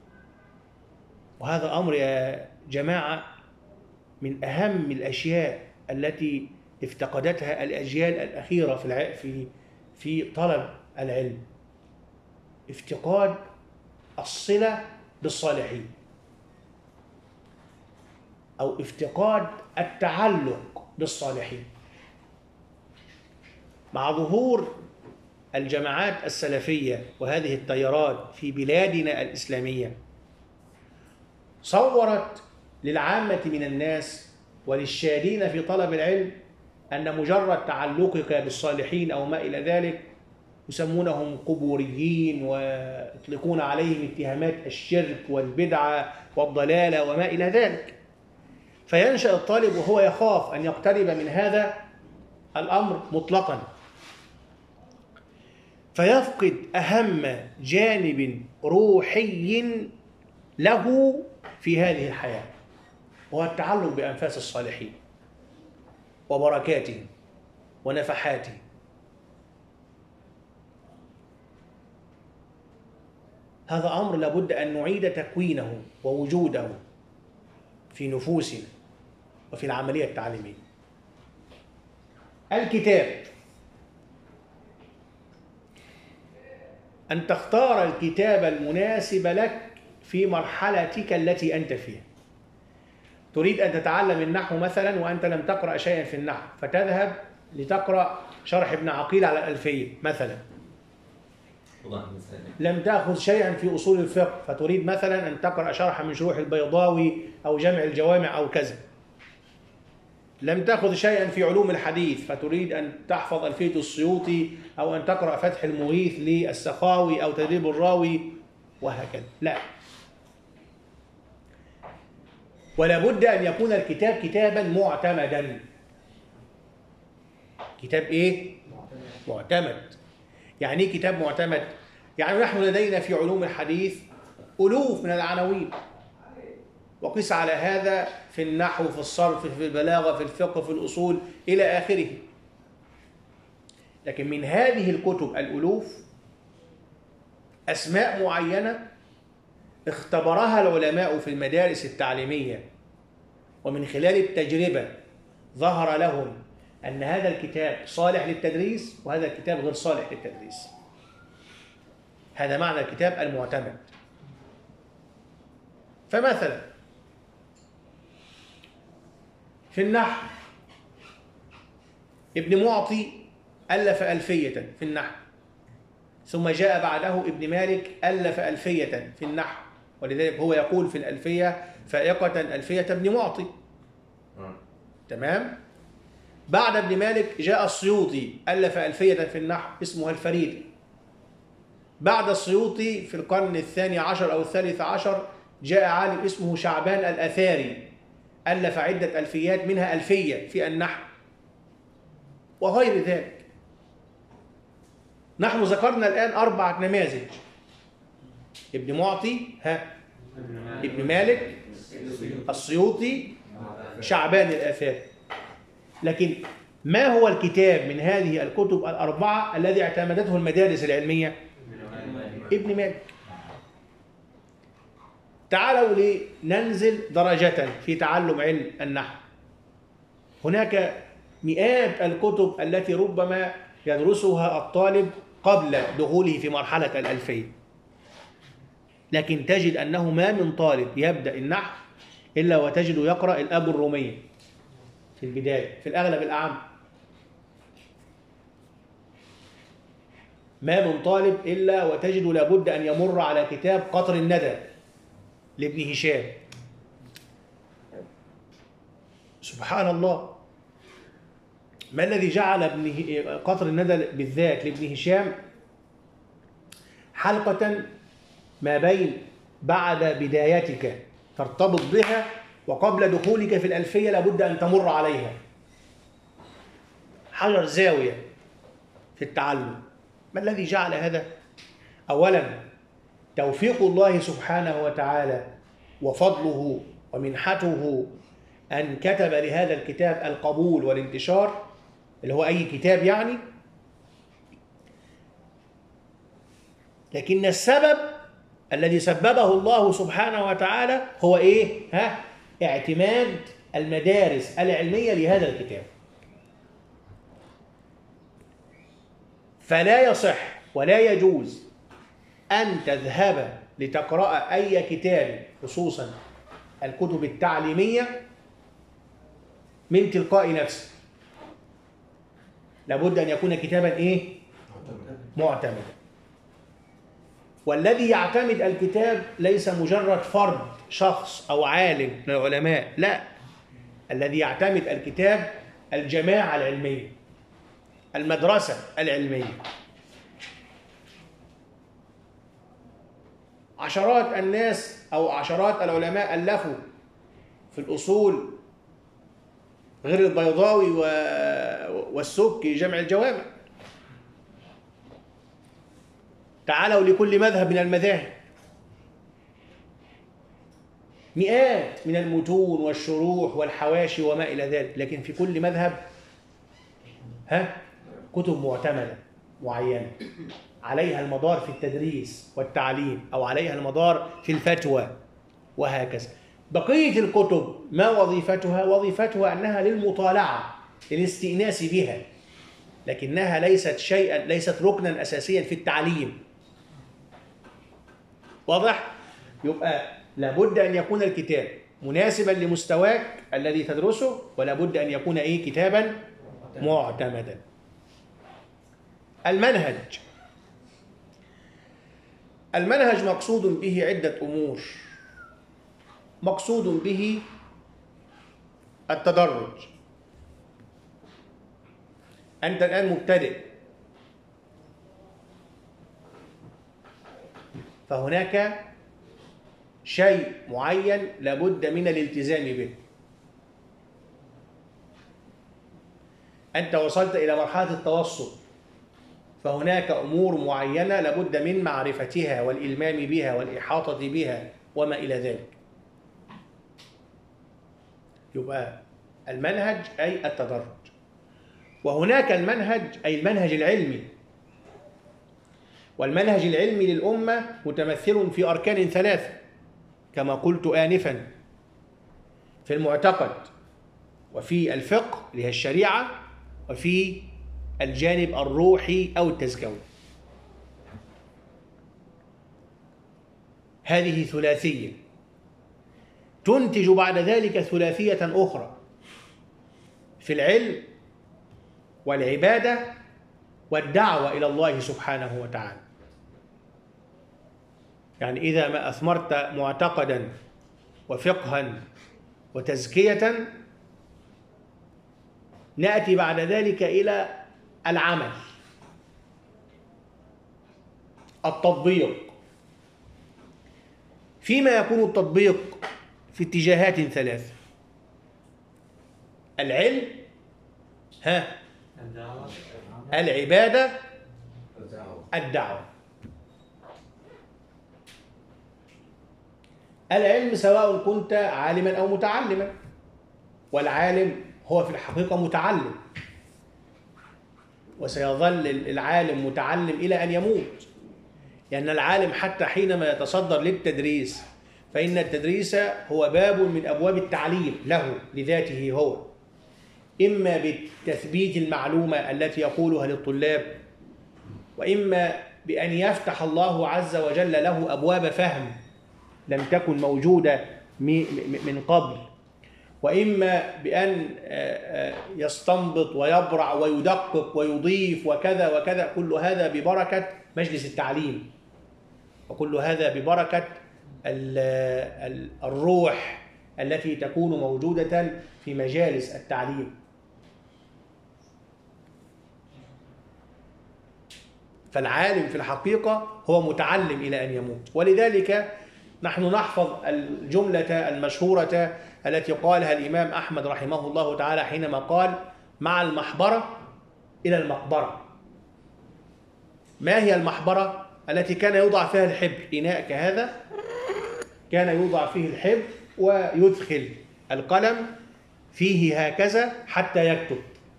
وهذا أمر يا جماعة من أهم الأشياء التي افتقدتها الأجيال الأخيرة في طلب العلم، افتقاد الصلة بالصالحين أو افتقاد التعلق بالصالحين. مع ظهور الجماعات السلفية وهذه التيارات في بلادنا الإسلامية، صورت للعامة من الناس وللشادين في طلب العلم أن مجرد تعلقك بالصالحين أو ما إلى ذلك، يسمونهم قبوريين ويطلقون عليهم اتهامات الشرك والبدعة والضلالة وما إلى ذلك، فينشأ الطالب وهو يخاف أن يقترب من هذا الأمر مطلقا، فيفقد أهم جانب روحي له في هذه الحياة، وهو التعلق بأنفاس الصالحين وبركاتهم ونفحاتهم. هذا أمر لابد أن نعيد تكوينه ووجوده في نفوسنا وفي العملية التعليمية. الكتاب، أن تختار الكتاب المناسب لك في مرحلتك التي أنت فيها. تريد أن تتعلم النحو مثلا وأنت لم تقرأ شيئا في النحو، فتذهب لتقرأ شرح ابن عقيل على الألفية مثلا. لم تأخذ شيئا في أصول الفقه، فتريد مثلا أن تقرأ شرحا من شروح البيضاوي أو جمع الجوامع أو كذا. لم تأخذ شيئا في علوم الحديث، فتريد أن تحفظ ألفية السيوطي أو أن تقرأ فتح المغيث للسخاوي أو تدريب الراوي وهكذا. لا، ولا بد أن يكون الكتاب كتابا معتمدا. كتاب إيه؟ معتمد. يعني إيه كتاب معتمد؟ يعني نحن لدينا في علوم الحديث ألوف من العناوين، وقس على هذا في النحو، في الصرف، في البلاغة، في الفقه، في الأصول إلى آخره. لكن من هذه الكتب الألوف أسماء معينة اختبرها العلماء في المدارس التعليمية، ومن خلال التجربة ظهر لهم أن هذا الكتاب صالح للتدريس وهذا الكتاب غير صالح للتدريس. هذا معنى الكتاب المعتمد. فمثلا في النحو ابن معطي ألف ألفية في النحو، ثم جاء بعده ابن مالك ألف ألفية في النحو، ولذلك هو يقول في الألفية فائقة ألفية ابن معطي. تمام؟ بعد ابن مالك جاء السيوطي ألف ألفية في النحو اسمها الفريد. بعد السيوطي في القرن الثاني عشر أو الثالث عشر جاء عالم اسمه شعبان الأثاري ألف عدة ألفيات منها ألفية في النحو وغير ذلك. نحن ذكرنا الآن 4 نماذج: ابن معطي، ابن مالك، السيوطي، شعبان الأثاري. لكن ما هو الكتاب من هذه الكتب ال4 الذي اعتمدته المدارس العلمية؟ ابن مالك. تعالوا لننزل درجة في تعلم علم النحو. هناك مئات الكتب التي ربما يدرسها الطالب قبل دخوله في مرحلة الألفية، لكن تجد أنه ما من طالب يبدأ النحو إلا وتجد يقرأ الأب الرومية في البداية، في الأغلب الأعم. ما من طالب إلا وتجد لابد أن يمر على كتاب قطر الندى لابن هشام. سبحان الله، ما الذي جعل قطر الندى بالذات لابن هشام حلقة ما بين بعد بدايتك ترتبط بها وقبل دخولك في الألفية لابد أن تمر عليها، حجر زاوية في التعلم. ما الذي جعل هذا؟ أولا توفيق الله سبحانه وتعالى وفضله ومنحته أن كتب لهذا الكتاب القبول والانتشار، اللي هو أي كتاب يعني. لكن السبب الذي سببه الله سبحانه وتعالى هو إيه؟ اعتماد المدارس العلمية لهذا الكتاب. فلا يصح ولا يجوز أن تذهب لتقرأ أي كتاب، خصوصا الكتب التعليمية، من تلقاء نفسك. لابد أن يكون كتابا إيه؟ معتمدا. والذي يعتمد الكتاب ليس مجرد فرد شخص أو عالم من العلماء، لا، الذي يعتمد الكتاب الجماعة العلمية، المدرسة العلمية. عشرات الناس أو عشرات العلماء ألفوا في الأصول غير البيضاوي والسبكي جمع الجوامع. تعالوا لكل مذهب من المذاهب، مئات من المتون والشروح والحواشي وما إلى ذلك، لكن في كل مذهب كتب معتمدة معينة عليها المدار في التدريس والتعليم، أو عليها المدار في الفتوى، وهكذا. بقية الكتب ما وظيفتها؟ وظيفتها أنها للمطالعة، للاستئناس بها، لكنها ليست ركنا أساسيا في التعليم. واضح؟ يبقى لابد أن يكون الكتاب مناسبا لمستواك الذي تدرسه، ولابد أن يكون كتابا معتمدا. المنهج مقصود به عدة أمور. مقصود به التدرج. أنت الآن مبتدئ، فهناك شيء معين لابد من الالتزام به. أنت وصلت إلى مرحلة التوسط، فهناك أمور معينة لابد من معرفتها والإلمام بها والإحاطة بها وما إلى ذلك. يبقى المنهج أي التدرج. وهناك المنهج أي المنهج العلمي. والمنهج العلمي للأمة متمثل في أركان ثلاثة كما قلت آنفا: في المعتقد، وفي الفقه اللي هي الشريعة، وفي الجانب الروحي أو التزكوي. هذه ثلاثية تنتج بعد ذلك ثلاثية أخرى في العلم والعبادة والدعوة إلى الله سبحانه وتعالى. يعني إذا ما أثمرت معتقدا وفقها وتزكية، نأتي بعد ذلك إلى العمل، التطبيق. فيما يكون التطبيق في اتجاهات ثلاثة: العلم، العبادة، الدعوة. العلم سواء كنت عالما أو متعلما، والعالم هو في الحقيقة متعلم، وسيظل العالم متعلم إلى أن يموت، لأن العالم حتى حينما يتصدر للتدريس فإن التدريس هو باب من أبواب التعليم له لذاته هو، إما بتثبيت المعلومة التي يقولها للطلاب، وإما بأن يفتح الله عز وجل له أبواب فهم لم تكن موجودة من قبل، وإما بأن يستنبط ويبرع ويدقق ويضيف وكذا وكذا. كل هذا ببركة مجلس التعليم، وكل هذا ببركة الروح التي تكون موجودة في مجالس التعليم. فالعالم في الحقيقة هو متعلم إلى أن يموت. ولذلك نحن نحفظ الجملة المشهورة التي قالها الإمام أحمد رحمه الله تعالى حينما قال: مع المحبرة إلى المقبرة. ما هي المحبرة؟ التي كان يوضع فيها الحبر، إناء كهذا كان يوضع فيه الحبر ويدخل القلم فيه هكذا حتى يكتب.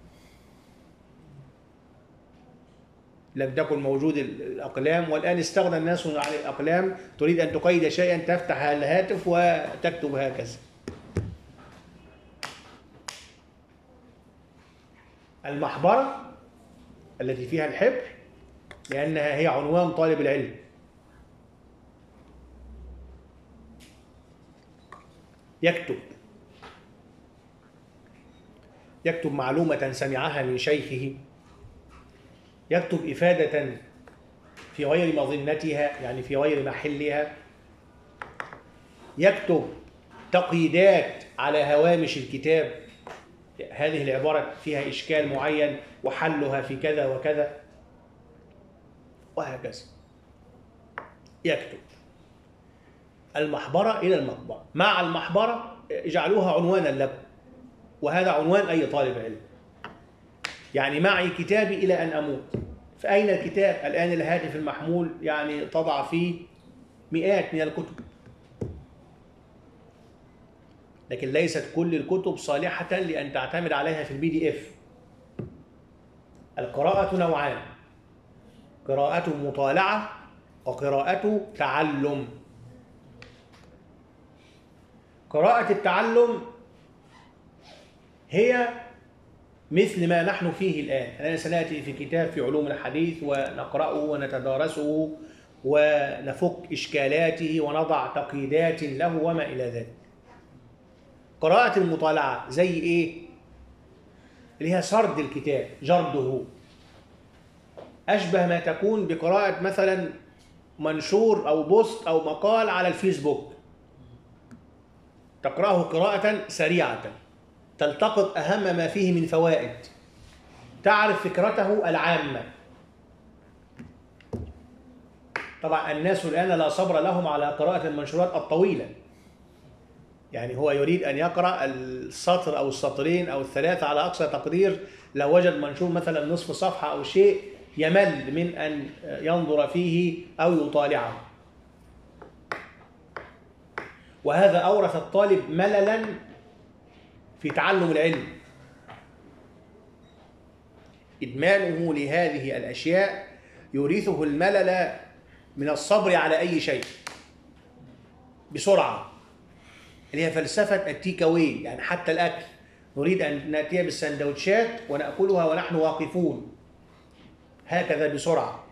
لم تكن موجود الأقلام، والآن استغنى الناس عن الأقلام. تريد أن تقيد شيئا تفتح الهاتف وتكتب هكذا. المحبرة التي فيها الحبر لأنها هي عنوان طالب العلم. يكتب معلومة سمعها من شيخه، يكتب إفادة في غير مظنتها، يعني في غير محلها، يكتب تقييدات على هوامش الكتاب، هذه العبارة فيها إشكال معين وحلها في كذا وكذا، وهكذا. يكتب المحبرة إلى المقبرة. مع المحبرة اجعلوها عنوانا لكم، وهذا عنوان أي طالب علم. يعني معي كتابي إلى أن أموت. فأين الكتاب؟ الآن الهاتف المحمول يعني تضع فيه مئات من الكتب، لكن ليست كل الكتب صالحة لأن تعتمد عليها في الPDF. القراءة نوعان: قراءة مطالعة وقراءة تعلم. قراءة التعلم هي مثل ما نحن فيه الآن سنأتي في كتاب في علوم الحديث ونقرأه ونتدارسه ونفك إشكالاته ونضع تقييدات له وما إلى ذلك. قراءة المطالعة زي إيه؟ اللي هي سرد الكتاب، جرده. أشبه ما تكون بقراءة مثلا منشور أو بوست أو مقال على الفيسبوك، تقرأه قراءة سريعة تلتقط أهم ما فيه من فوائد، تعرف فكرته العامة. طبعا الناس الآن لا صبر لهم على قراءة المنشورات الطويلة، يعني هو يريد أن يقرأ السطر أو السطرين أو الثلاثة على أقصى تقدير. لو وجد منشور مثلا نصف صفحة أو شيء يمل من أن ينظر فيه أو يطالعه، وهذا أورث الطالب مللا في تعلم العلم. إدمانه لهذه الأشياء يورثه الملل من الصبر على أي شيء بسرعة، اللي هي فلسفة التيك أواي. يعني حتى الأكل نريد أن نأتي بالسندوتشات ونأكلها ونحن واقفون هكذا بسرعة،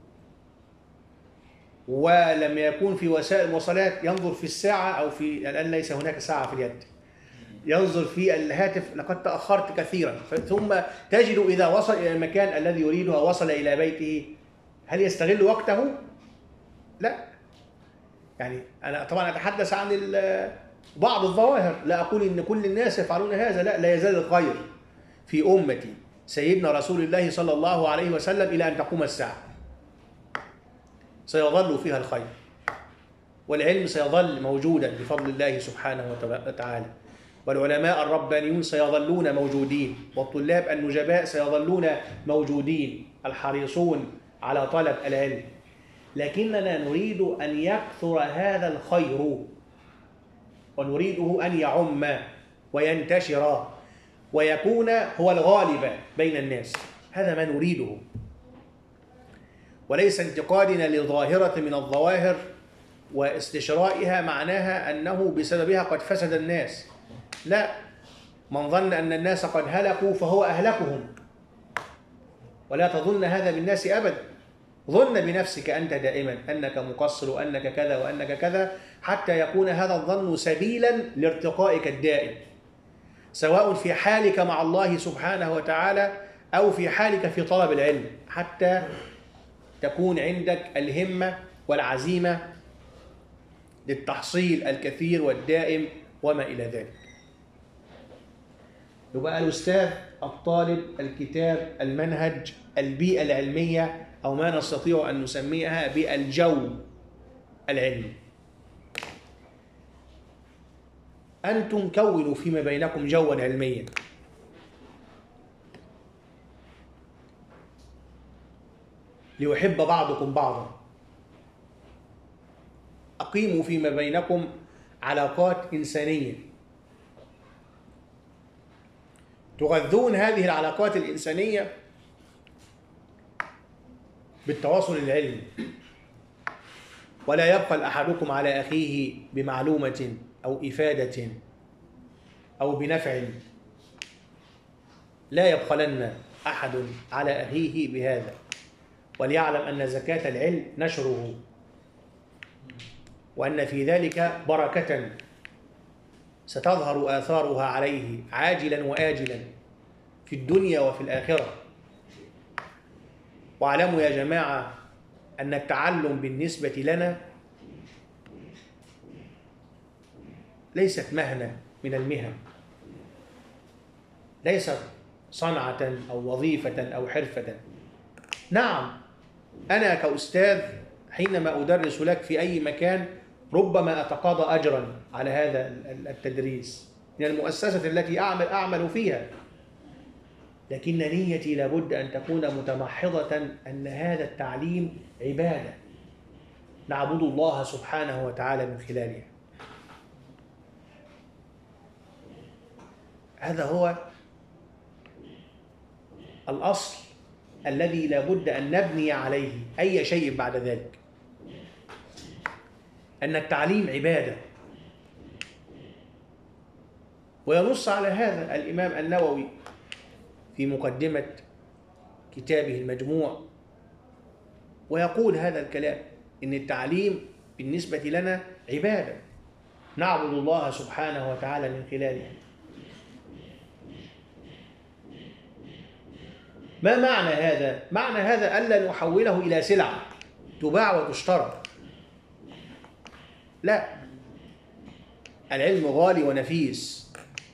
ولم يكون في وسائل المواصلات ينظر في الساعة أو في الآن ليس هناك ساعة في اليد، ينظر في الهاتف لقد تأخرت كثيرا. ثم تجد إذا وصل إلى المكان الذي يريده وصل إلى بيته، هل يستغل وقته؟ لا. يعني أنا طبعا أتحدث عن بعض الظواهر، لا أقول إن كل الناس يفعلون هذا، لا يزال الخير في أمتي سيدنا رسول الله صلى الله عليه وسلم إلى أن تقوم الساعة، سيظل فيها الخير، والعلم سيظل موجودا بفضل الله سبحانه وتعالى، والعلماء الربانيون سيظلون موجودين، والطلاب النجباء سيظلون موجودين الحريصون على طلب العلم. لكننا نريد أن يكثر هذا الخير، ونريده أن يعم وينتشر ويكون هو الغالب بين الناس. هذا ما نريده، وليس انتقادنا لظاهرة من الظواهر واستشرائها معناها أنه بسببها قد فسد الناس. لا، من ظن أن الناس قد هلكوا فهو أهلكهم، ولا تظن هذا بالناس أبدا. ظن بنفسك أنت دائما أنك مقصر وأنك كذا وأنك كذا، حتى يكون هذا الظن سبيلا لارتقائك الدائم، سواء في حالك مع الله سبحانه وتعالى أو في حالك في طلب العلم، حتى تكون عندك الهمة والعزيمة للتحصيل الكثير والدائم وما إلى ذلك. يبقى الأستاذ، الطالب، الكتاب، المنهج، البيئة العلمية، أو ما نستطيع أن نسميها بالجو العلمي. أنتم كونوا فيما بينكم جوا علميا، ليحب بعضكم بعضا. أقيموا فيما بينكم علاقات إنسانية، تغذون هذه العلاقات الإنسانية بالتواصل العلمي، ولا يبخل أحدكم على أخيه بمعلومة أو إفادة أو بنفع. لا يبخلن أحد على أخيه بهذا، وليعلم أن زكاة العلم نشره، وأن في ذلك بركة ستظهر آثارها عليه عاجلا وآجلا في الدنيا وفي الآخرة. واعلموا يا جماعة أن التعلم بالنسبة لنا ليست مهنة من المهن، ليست صنعة أو وظيفة أو حرفة. نعم، أنا كأستاذ حينما أدرس لك في أي مكان ربما أتقاضى أجرا على هذا التدريس من المؤسسة التي أعمل فيها، لكن نيتي لابد أن تكون متمحضة أن هذا التعليم عبادة نعبد الله سبحانه وتعالى من خلالها. هذا هو الأصل الذي لابد أن نبني عليه أي شيء بعد ذلك، أن التعليم عبادة. وينص على هذا الإمام النووي في مقدمة كتابه المجموع، ويقول هذا الكلام، إن التعليم بالنسبة لنا عبادة نعبد الله سبحانه وتعالى من خلالها. ما معنى هذا؟ معنى هذا ألا نحوله إلى سلعة تباع وتشترى، لا، العلم غالي ونفيس،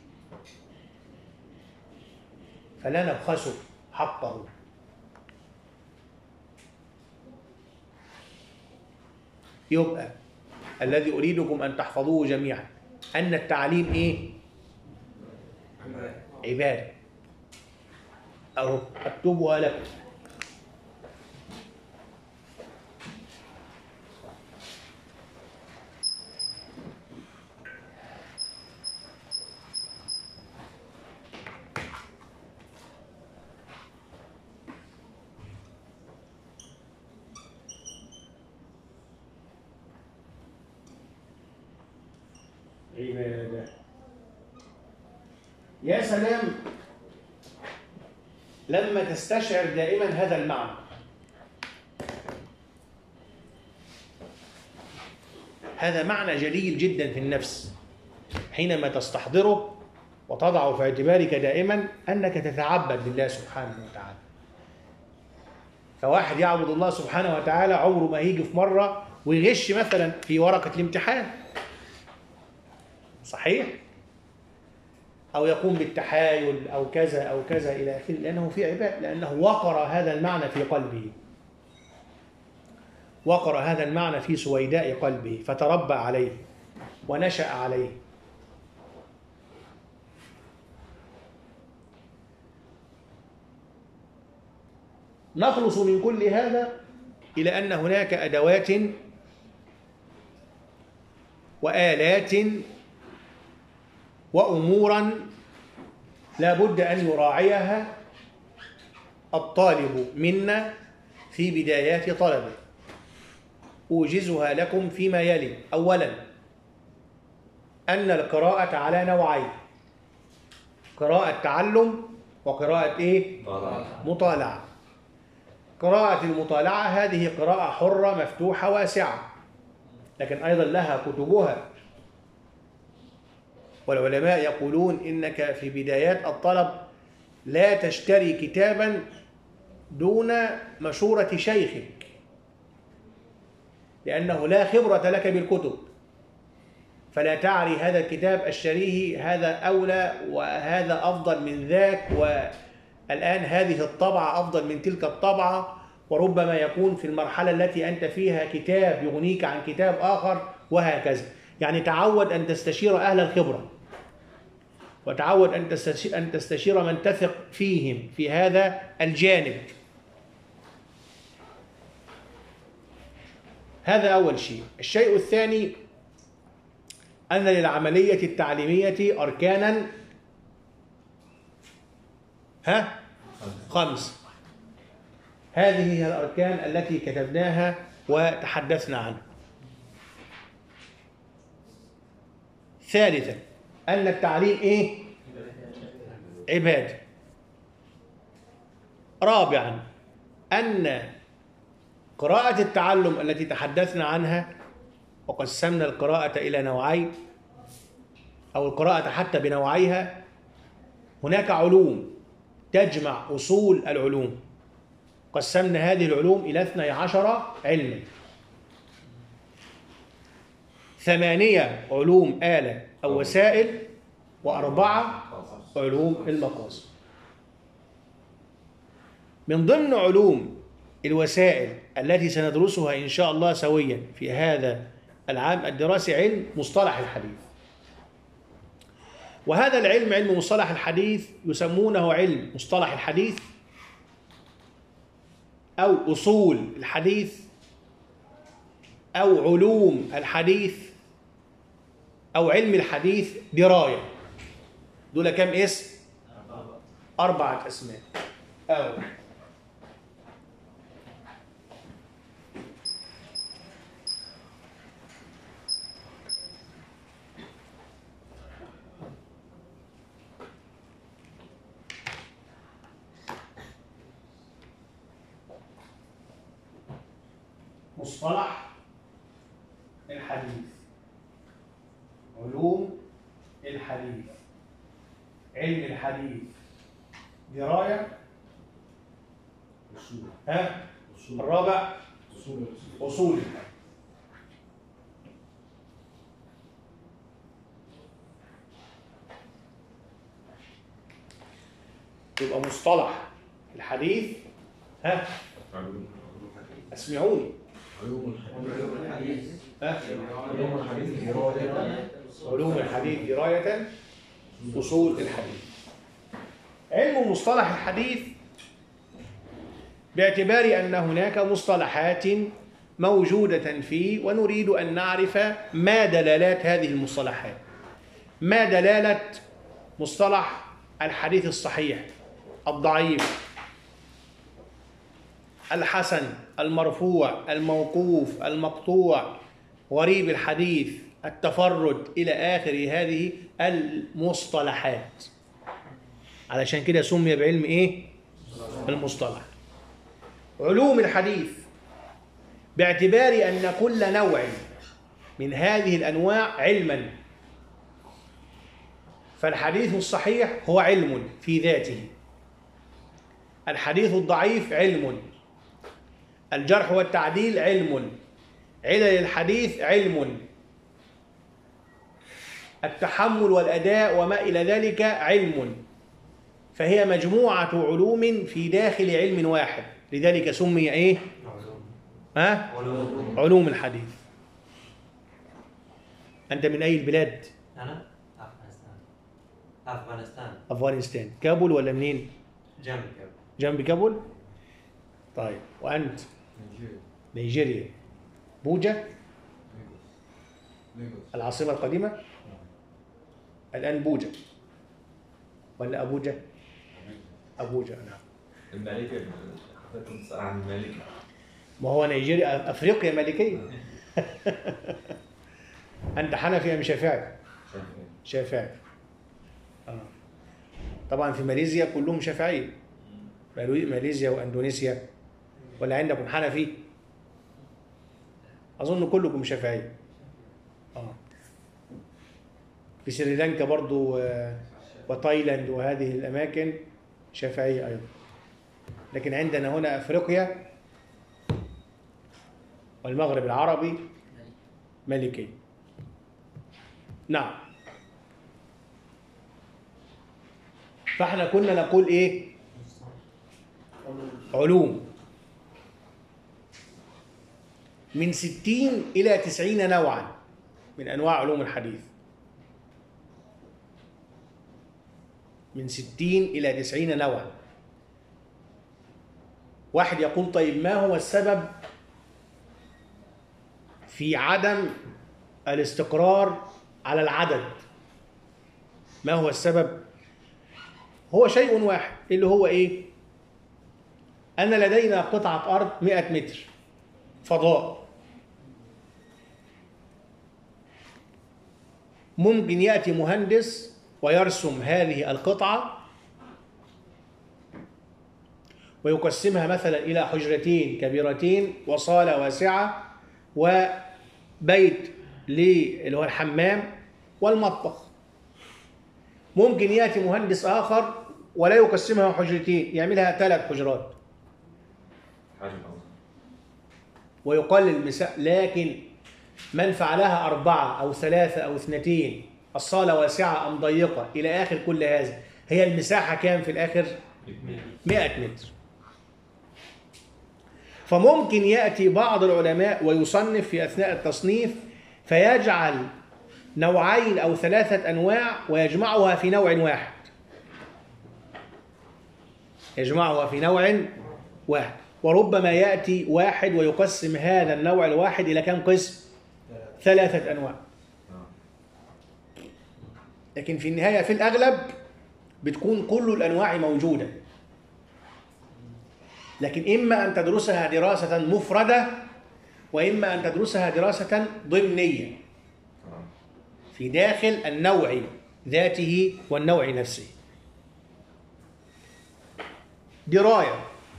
فلا نبخسه حقه. يبقى الذي أريدكم أن تحفظوه جميعا أن التعليم إيه؟ عبادة. أو أكتبها لكم. عبادة. يا سلام لما تستشعر دائما هذا المعنى. هذا معنى جليل جدا في النفس حينما تستحضره وتضعه في اعتبارك دائما أنك تتعبد لله سبحانه وتعالى. فواحد يعبد الله سبحانه وتعالى عمره ما يجي في مرة ويغش مثلا في ورقة الامتحان، صحيح؟ أو يقوم بالتحايل أو كذا أو كذا إلى آخره، لأنه في عبادة، لأنه وقر هذا المعنى في قلبه، وقر هذا المعنى في سويداء قلبه، فتربى عليه ونشأ عليه. نخلص من كل هذا إلى أن هناك أدوات وآلات وأمورا لا بد أن يراعيها الطالب منا في بدايات طلبه. أوجزها لكم فيما يلي. أولا، أن القراءة على نوعين: قراءة تعلم وقراءة إيه؟ طالع. مطالعة. قراءة المطالعة هذه قراءة حرة مفتوحة واسعة، لكن أيضا لها كتبها، والعلماء يقولون إنك في بدايات الطلب لا تشتري كتابا دون مشورة شيخك، لأنه لا خبرة لك بالكتب، فلا تعري هذا الكتاب أشتريه، هذا أولى وهذا أفضل من ذاك، والآن هذه الطبعة أفضل من تلك الطبعة، وربما يكون في المرحلة التي أنت فيها كتاب يغنيك عن كتاب آخر، وهكذا. يعني تعود أن تستشير أهل الخبرة، وتعود أن تستشير من تثق فيهم في هذا الجانب. هذا أول شيء. الشيء الثاني أن للعملية التعليمية أركانا 5. هذه هي الأركان التي كتبناها وتحدثنا عنها. ثالثا أن التعليم إيه؟ عبادة. رابعا أن قراءة التعلم التي تحدثنا عنها وقسمنا القراءة إلى نوعين، أو القراءة حتى بنوعيها، هناك علوم تجمع أصول العلوم، قسمنا هذه العلوم إلى 12 علما: 8 علوم آلة أو وسائل، و4 علوم المقاصد. من ضمن علوم الوسائل التي سندرسها إن شاء الله سويا في هذا العام الدراسي علم مصطلح الحديث. وهذا العلم، علم مصطلح الحديث، يسمونه علم مصطلح الحديث أو أصول الحديث أو علوم الحديث أو علم الحديث دراية. دول كم اسم؟ 4 أسماء. أو مصطلح الحديث، علوم الحديث، علم الحديث دراية، الرابع أصول الحديث. يبقى مصطلح الحديث اسمعوني، علوم الحديث دراية، أصول الحديث. علم مصطلح الحديث باعتبار أن هناك مصطلحات موجودة فيه، ونريد أن نعرف ما دلالات هذه المصطلحات. ما دلالة مصطلح الحديث الصحيح، الضعيف، الحسن، المرفوع، الموقوف، المقطوع، غريب الحديث، التفرد، إلى آخر هذه المصطلحات. علشان كده سمي بعلم إيه؟ المصطلح. علوم الحديث باعتبار أن كل نوع من هذه الأنواع علما، فالحديث الصحيح هو علم في ذاته، الحديث الضعيف علم، الجرح والتعديل علم، علل الحديث علم، التحمل والأداء وما إلى ذلك علم، فهي مجموعة علوم في داخل علم واحد، لذلك سمي إيه؟ علوم الحديث. أنت من أي البلاد؟ أنا أفغانستان. أفغانستان. كابول ولا منين؟ جنب كابول. جنب كابول؟ طيب، وأنت؟ نيجيريا. بوجا؟ العاصمة القديمة؟ الآن بوجا ولا أبوجا؟ أبوجا، نعم. المالكة، كنت تسأل عن المالكة. ما هو نيجيريا أفريقيا مالكية. أنت حنفي أم شافعي؟ شافعي. طبعا في ماليزيا كلهم شافعية، ماليزيا وأندونيسيا، ولا عندكم حنفي؟ أظن كلكم شافعية. في سريلانكا برضو وتايلاند وهذه الأماكن شافعية أيضا. لكن عندنا هنا أفريقيا والمغرب العربي مالكي. نعم. فاحنا كنا نقول ايه؟ علوم من 60 إلى 90 نوعا من أنواع علوم الحديث، من 60 إلى 90 نوعا. واحد يقول طيب ما هو السبب في عدم الاستقرار على العدد؟ ما هو السبب؟ هو شيء واحد اللي هو ايه؟ أن لدينا قطعة أرض 100 متر فضاء، ممكن يأتي مهندس ويرسم هذه القطعة ويقسمها مثلا إلى حجرتين كبيرتين وصالة واسعة وبيت اللي هو الحمام والمطبخ. ممكن يأتي مهندس آخر ولا يقسمها حجرتين، يعملها 3 حجرات ويقلل المساحة. لكن من فعلها 4 أو 3 أو 2، الصالة واسعة أم ضيقة إلى آخر كل هذا، هي المساحة كام في الآخر؟ 100 متر. فممكن يأتي بعض العلماء ويصنف في أثناء التصنيف فيجعل 2 أو 3 أنواع ويجمعها في نوع واحد، يجمعها في نوع واحد. وربما يأتي واحد ويقسم هذا النوع الواحد إلى كم قسم؟ 3 أنواع. لكن في النهاية في الأغلب بتكون كل الأنواع موجودة، لكن إما أن تدرسها دراسة مفردة وإما أن تدرسها دراسة ضمنية في داخل النوع ذاته والنوع نفسه. دراية.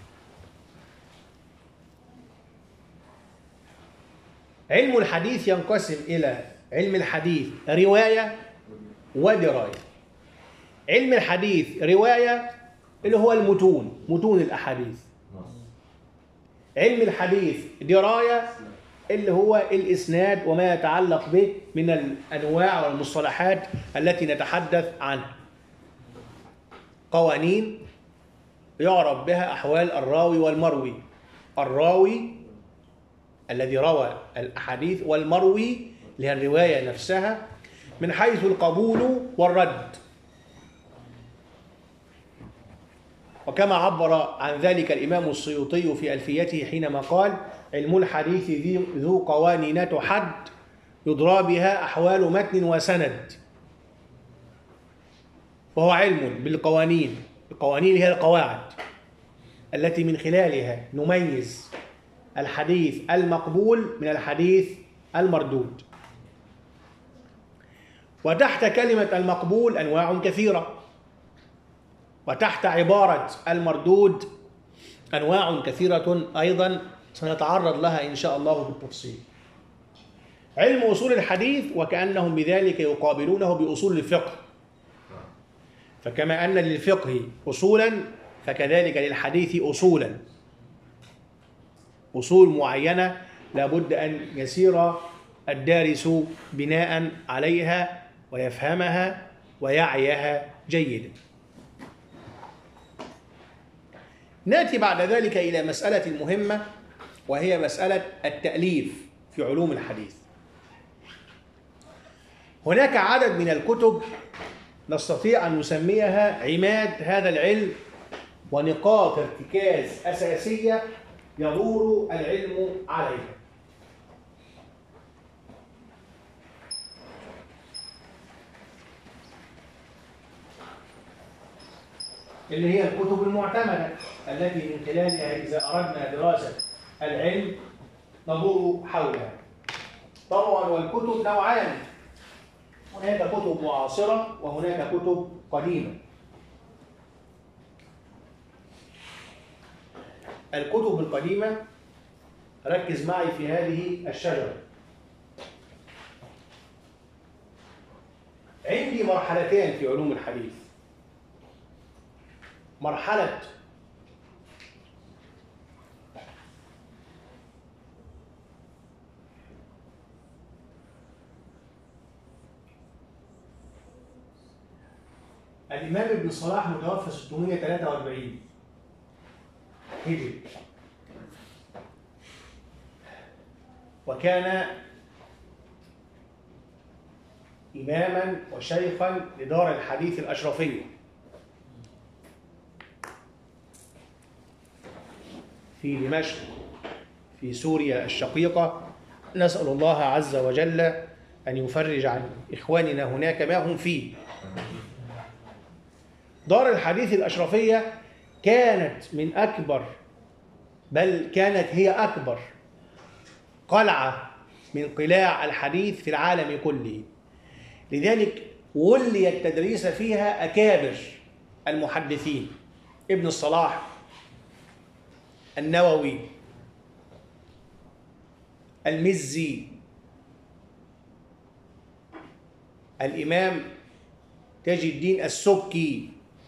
علم الحديث ينقسم إلى علم الحديث رواية ودراية. علم الحديث رواية اللي هو المتون، متون الأحاديث. علم الحديث دراية اللي هو الإسناد وما يتعلق به من الأنواع والمصطلحات التي نتحدث عنها. قوانين يعرف بها أحوال الراوي والمروي. الراوي الذي روى الأحاديث، والمروي اللي هي الرواية نفسها من حيث القبول والرد. وكما عبر عن ذلك الإمام السيوطي في ألفيته حينما قال: علم الحديث ذو قوانين تحد يدرى بها أحوال متن وسند. وهو علم بالقوانين، القوانين هي القواعد التي من خلالها نميز الحديث المقبول من الحديث المردود. وتحت كلمة المقبول أنواع كثيرة، وتحت عبارة المردود أنواع كثيرة أيضا سنتعرض لها إن شاء الله بالتفصيل. علم أصول الحديث وكأنهم بذلك يقابلونه بأصول الفقه، فكما أن للفقه أصولا فكذلك للحديث أصولا، أصول معينة لابد أن يسير الدارس بناء عليها ويفهمها ويعيها جيدا. نأتي بعد ذلك إلى مسألة مهمة، وهي مسألة التأليف في علوم الحديث. هناك عدد من الكتب نستطيع أن نسميها عماد هذا العلم ونقاط ارتكاز أساسية يدور العلم عليها. اللي هي الكتب المعتمدة التي من خلالها إذا أردنا دراسة العلم ندور حولها. طبعا والكتب نوعان، هناك كتب معاصرة وهناك كتب قديمة. الكتب القديمة ركز معي في هذه الشجرة. عندي مرحلتين في علوم الحديث. مرحلة الإمام ابن صلاح متوفى 643 هجري، وكان إماما وشيخا لدار الحديث الأشرفية في دمشق في سوريا الشقيقة. نسأل الله عز وجل أن يفرج عن إخواننا هناك ما هم فيه. دار الحديث الأشرفية كانت من أكبر، بل كانت هي أكبر قلعة من قلاع الحديث في العالم كله. لذلك ولي التدريس فيها أكابر المحدثين: ابن الصلاح، النووي، المزي، الإمام تاج الدين السبكي.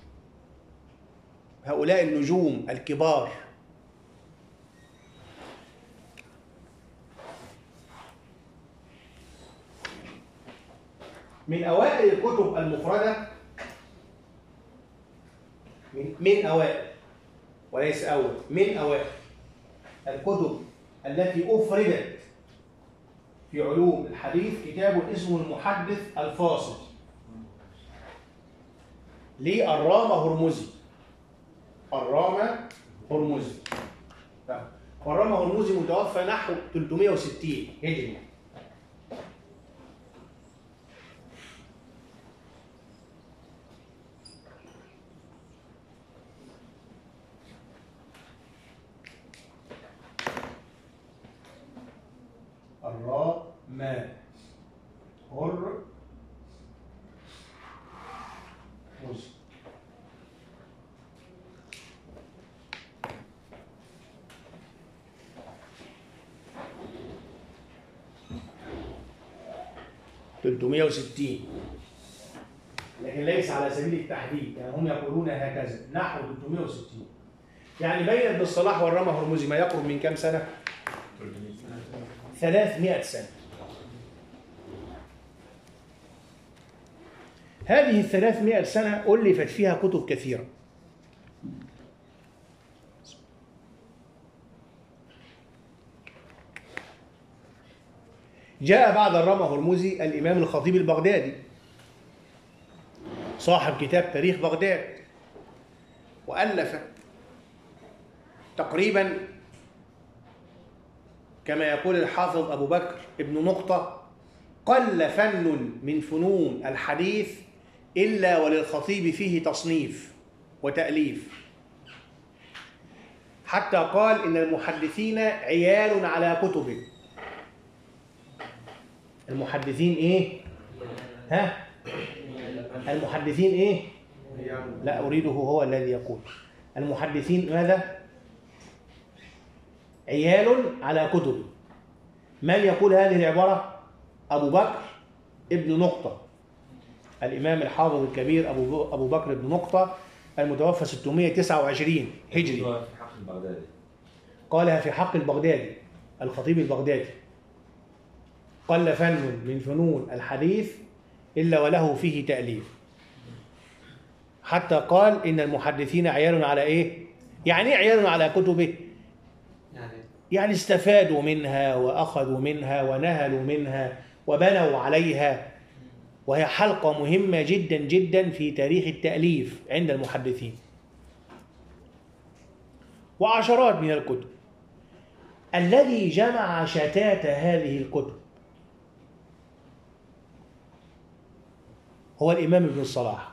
هؤلاء النجوم الكبار. من أوائل الكتب المفردة، من أوائل وليس أول، من أوائل الكتب التي أفردت في علوم الحديث كتاب اسمه المحدث الفاصل للرامة هرمزي. الرامة هرمزي، والرامة هرمزي متوفى نحو 360 هجري. الرامة هرمزي. 360، لكن ليس على سبيل التحديد، يعني هم يقولون هكذا نحو 360. يعني بين ابن الصلاح والرامة هرمزي ما يقرب من كم سنة؟ 300 سنة. هذه 300 سنة ألفت فيها كتب كثيرة. جاء بعد الرامة هرمزي الإمام الخطيب البغدادي صاحب كتاب تاريخ بغداد، وألف تقريبا كما يقول الحافظ أبو بكر ابن نقطة: قل فن من فنون الحديث إلا وللخطيب فيه تصنيف وتأليف، حتى قال إن المحدثين عيال على كتبه. المحدثين إيه؟ ها؟ المحدثين إيه؟ لا أريده هو الذي يقول. المحدثين ماذا؟ عيال على كتبه. من يقول هذه العبارة؟ أبو بكر ابن نقطة، الإمام الحافظ الكبير أبو بكر ابن نقطة المتوفى 629 هجري. قالها في حق البغدادي الخطيب البغدادي: قل فن من فنون الحديث إلا وله فيه تأليف، حتى قال إن المحدثين عيال على إيه؟ يعني إيه عيال على كتبه؟ يعني استفادوا منها وأخذوا منها ونهلوا منها وبنوا عليها، وهي حلقة مهمة جدا جدا في تاريخ التأليف عند المحدثين. وعشرات من الكتب. الذي جمع شتات هذه الكتب هو الإمام ابن الصلاح.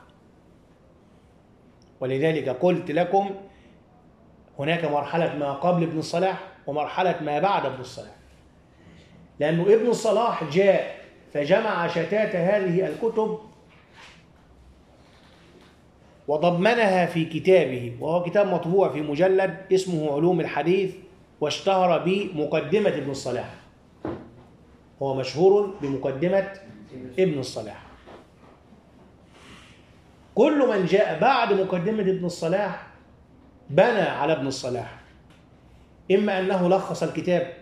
ولذلك قلت لكم هناك مرحلة ما قبل ابن الصلاح ومرحلة ما بعد ابن الصلاح، لأنه ابن الصلاح جاء فجمع شتات هذه الكتب وضمنها في كتابه، وهو كتاب مطبوع في مجلد اسمه علوم الحديث، واشتهر بمقدمة ابن الصلاح. هو مشهور بمقدمة ابن الصلاح. كل من جاء بعد مقدمة ابن الصلاح بنى على ابن الصلاح، إما أنه لخص الكتاب،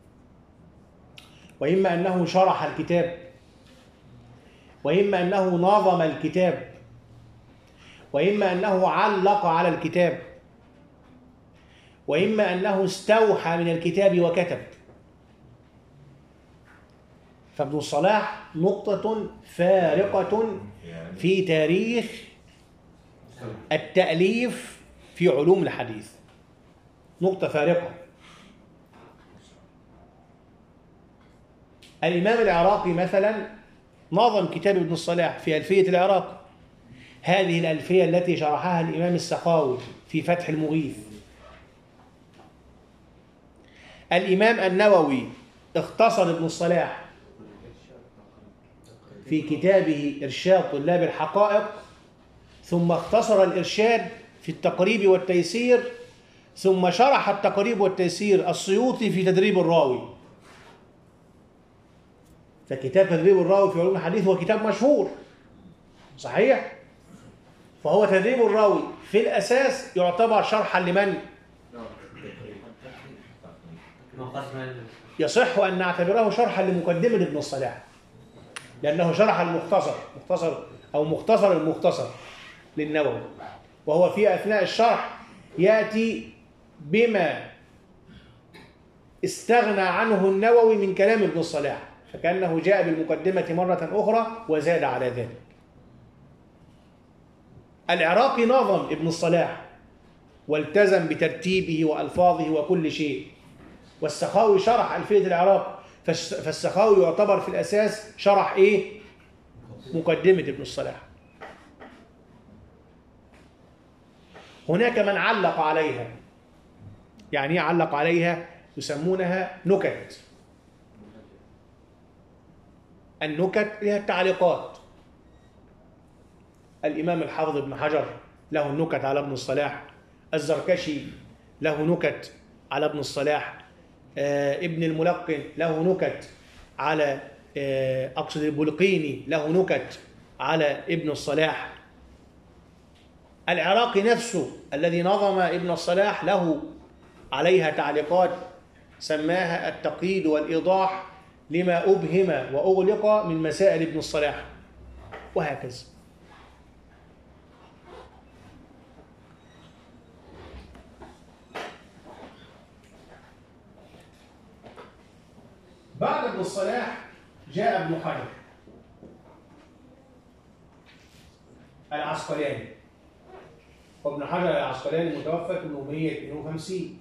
وإما أنه شرح الكتاب، وإما أنه نظم الكتاب، وإما أنه علق على الكتاب، وإما أنه استوحى من الكتاب وكتب. فابن الصلاح نقطة فارقة في تاريخ التأليف في علوم الحديث، نقطة فارقة. الإمام العراقي مثلا نظم كتاب ابن الصلاح في ألفية العراق، هذه الألفية التي شرحها الإمام السخاوي في فتح المغيث. الإمام النووي اختصر ابن الصلاح في كتابه إرشاد طلاب الحقائق، ثم اختصر الإرشاد في التقريب والتيسير، ثم شرح التقريب والتيسير السيوطي في تدريب الراوي. فكتاب تدريب الراوي في علوم الحديث هو كتاب مشهور صحيح؟ فهو تدريب الراوي في الأساس يعتبر شرحا لمن؟ يصح أن نعتبره شرحا لمقدمة ابن الصلاح، لأنه شرح مختصر المختصر للنووي، وهو في أثناء الشرح يأتي بما استغنى عنه النووي من كلام ابن الصلاح، فكأنه جاء بالمقدمة مرة أخرى وزاد على ذلك. العراقي نظم ابن الصلاح والتزم بترتيبه وألفاظه وكل شيء، والسخاوي شرح ألفية العراق، فالسخاوي يعتبر في الأساس شرح إيه؟ مقدمة ابن الصلاح. هناك من علق عليها. يعني علق عليها؟ يسمونها نكت. النكت لها التعليقات. الإمام الحافظ ابن حجر له النكت على ابن الصلاح، الزركشي له نكت على ابن الصلاح، ابن الملقن له نكت على أقصد البلقيني له نكت على ابن الصلاح. العراقي نفسه الذي نظم ابن الصلاح له عليها تعليقات سماها التقييد والإيضاح لما أبهم وأغلق من مسائل ابن الصلاح، وهكذا. بعد ابن الصلاح جاء ابن حجر العسقلاني، وابن حجر العسقلاني متوفى 852.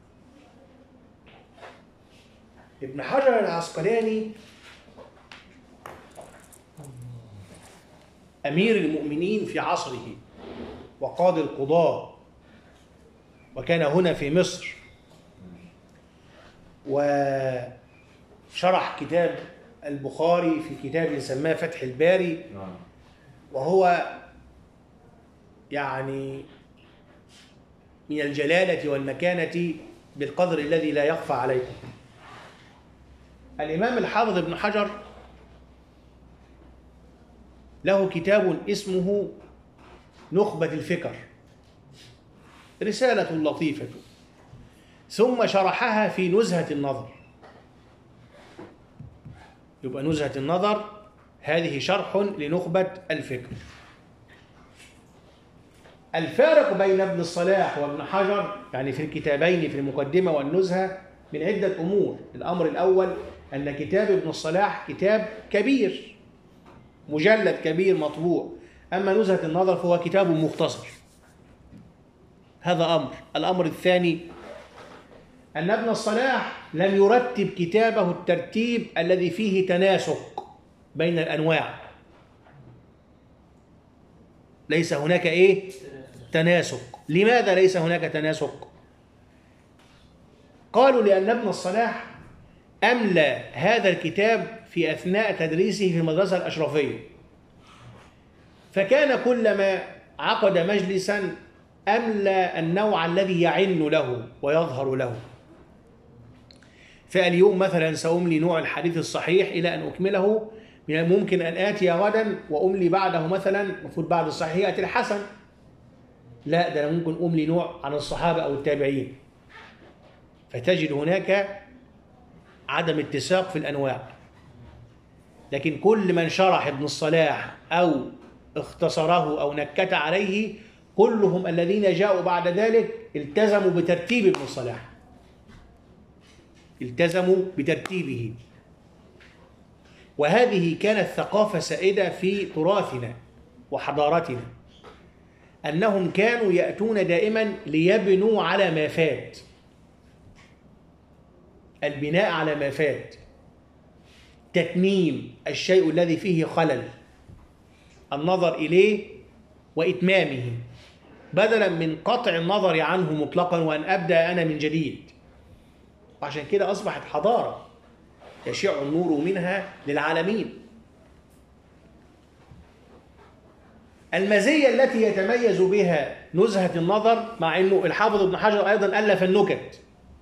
ابن حجر العسقلاني أمير المؤمنين في عصره وقاضي القضاة، وكان هنا في مصر، وشرح كتاب البخاري في كتاب سماه فتح الباري، وهو يعني من الجلالة والمكانة بالقدر الذي لا يخفى عليكم. الإمام الحافظ ابن حجر له كتاب اسمه نخبة الفكر، رسالة لطيفة، ثم شرحها في نزهة النظر. يبقى نزهة النظر هذه شرح لنخبة الفكر. الفارق بين ابن الصلاح وابن حجر يعني في الكتابين في المقدمة والنزهة من عدة أمور. الأمر الأول أن كتاب ابن الصلاح كتاب كبير، مجلد كبير مطبوع، أما نزهة النظر فهو كتاب مختصر. هذا أمر. الأمر الثاني أن ابن الصلاح لم يرتب كتابه الترتيب الذي فيه تناسق بين الأنواع. ليس هناك إيه؟ تناسق. لماذا ليس هناك تناسق؟ قالوا لأن ابن الصلاح أملى هذا الكتاب في أثناء تدريسه في المدرسة الأشرفية، فكان كلما عقد مجلسا أملى النوع الذي يعن له ويظهر له. فاليوم مثلا سأملي نوع الحديث الصحيح إلى أن أكمله، من الممكن أن آتي غدا وأملي بعده مثلا، المفروض بعد الصحيح يأتي الحسن. لا، ده أنا ممكن أملي نوع عن الصحابة أو التابعين، فتجد هناك عدم اتساق في الأنواع. لكن كل من شرح ابن الصلاح أو اختصره أو نكت عليه، كلهم الذين جاءوا بعد ذلك التزموا بترتيب ابن الصلاح، التزموا بترتيبه. وهذه كانت ثقافة سائدة في تراثنا وحضارتنا، أنهم كانوا يأتون دائما ليبنوا على ما فات، البناء على ما فات، تتميم الشيء الذي فيه خلل، النظر إليه وإتمامه، بدلا من قطع النظر عنه مطلقا وأن أبدأ أنا من جديد. وعشان كده أصبحت حضارة يشع النور منها للعالمين. المزية التي يتميز بها نزهة النظر، مع أنه الحافظ ابن حجر أيضا ألف النكت،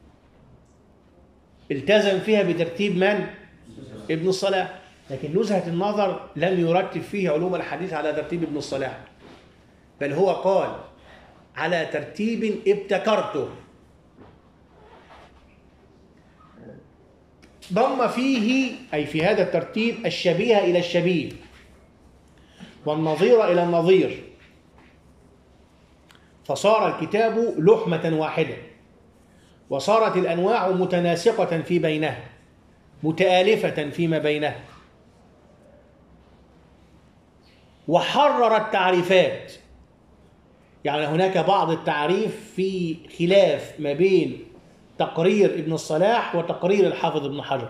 التزم فيها بترتيب من؟ ابن الصلاح. لكن نزهة النظر لم يرتب فيه علوم الحديث على ترتيب ابن الصلاح، بل هو قال على ترتيب ابتكرته، ضم فيه أي في هذا الترتيب الشبيه إلى الشبيه والنظير إلى النظير، فصار الكتاب لحمة واحدة، وصارت الأنواع متناسقة في بينها، متآلفة فيما بينها، وحرر التعريفات. يعني هناك بعض التعريف في خلاف ما بين تقرير ابن الصلاح وتقرير الحافظ ابن حجر،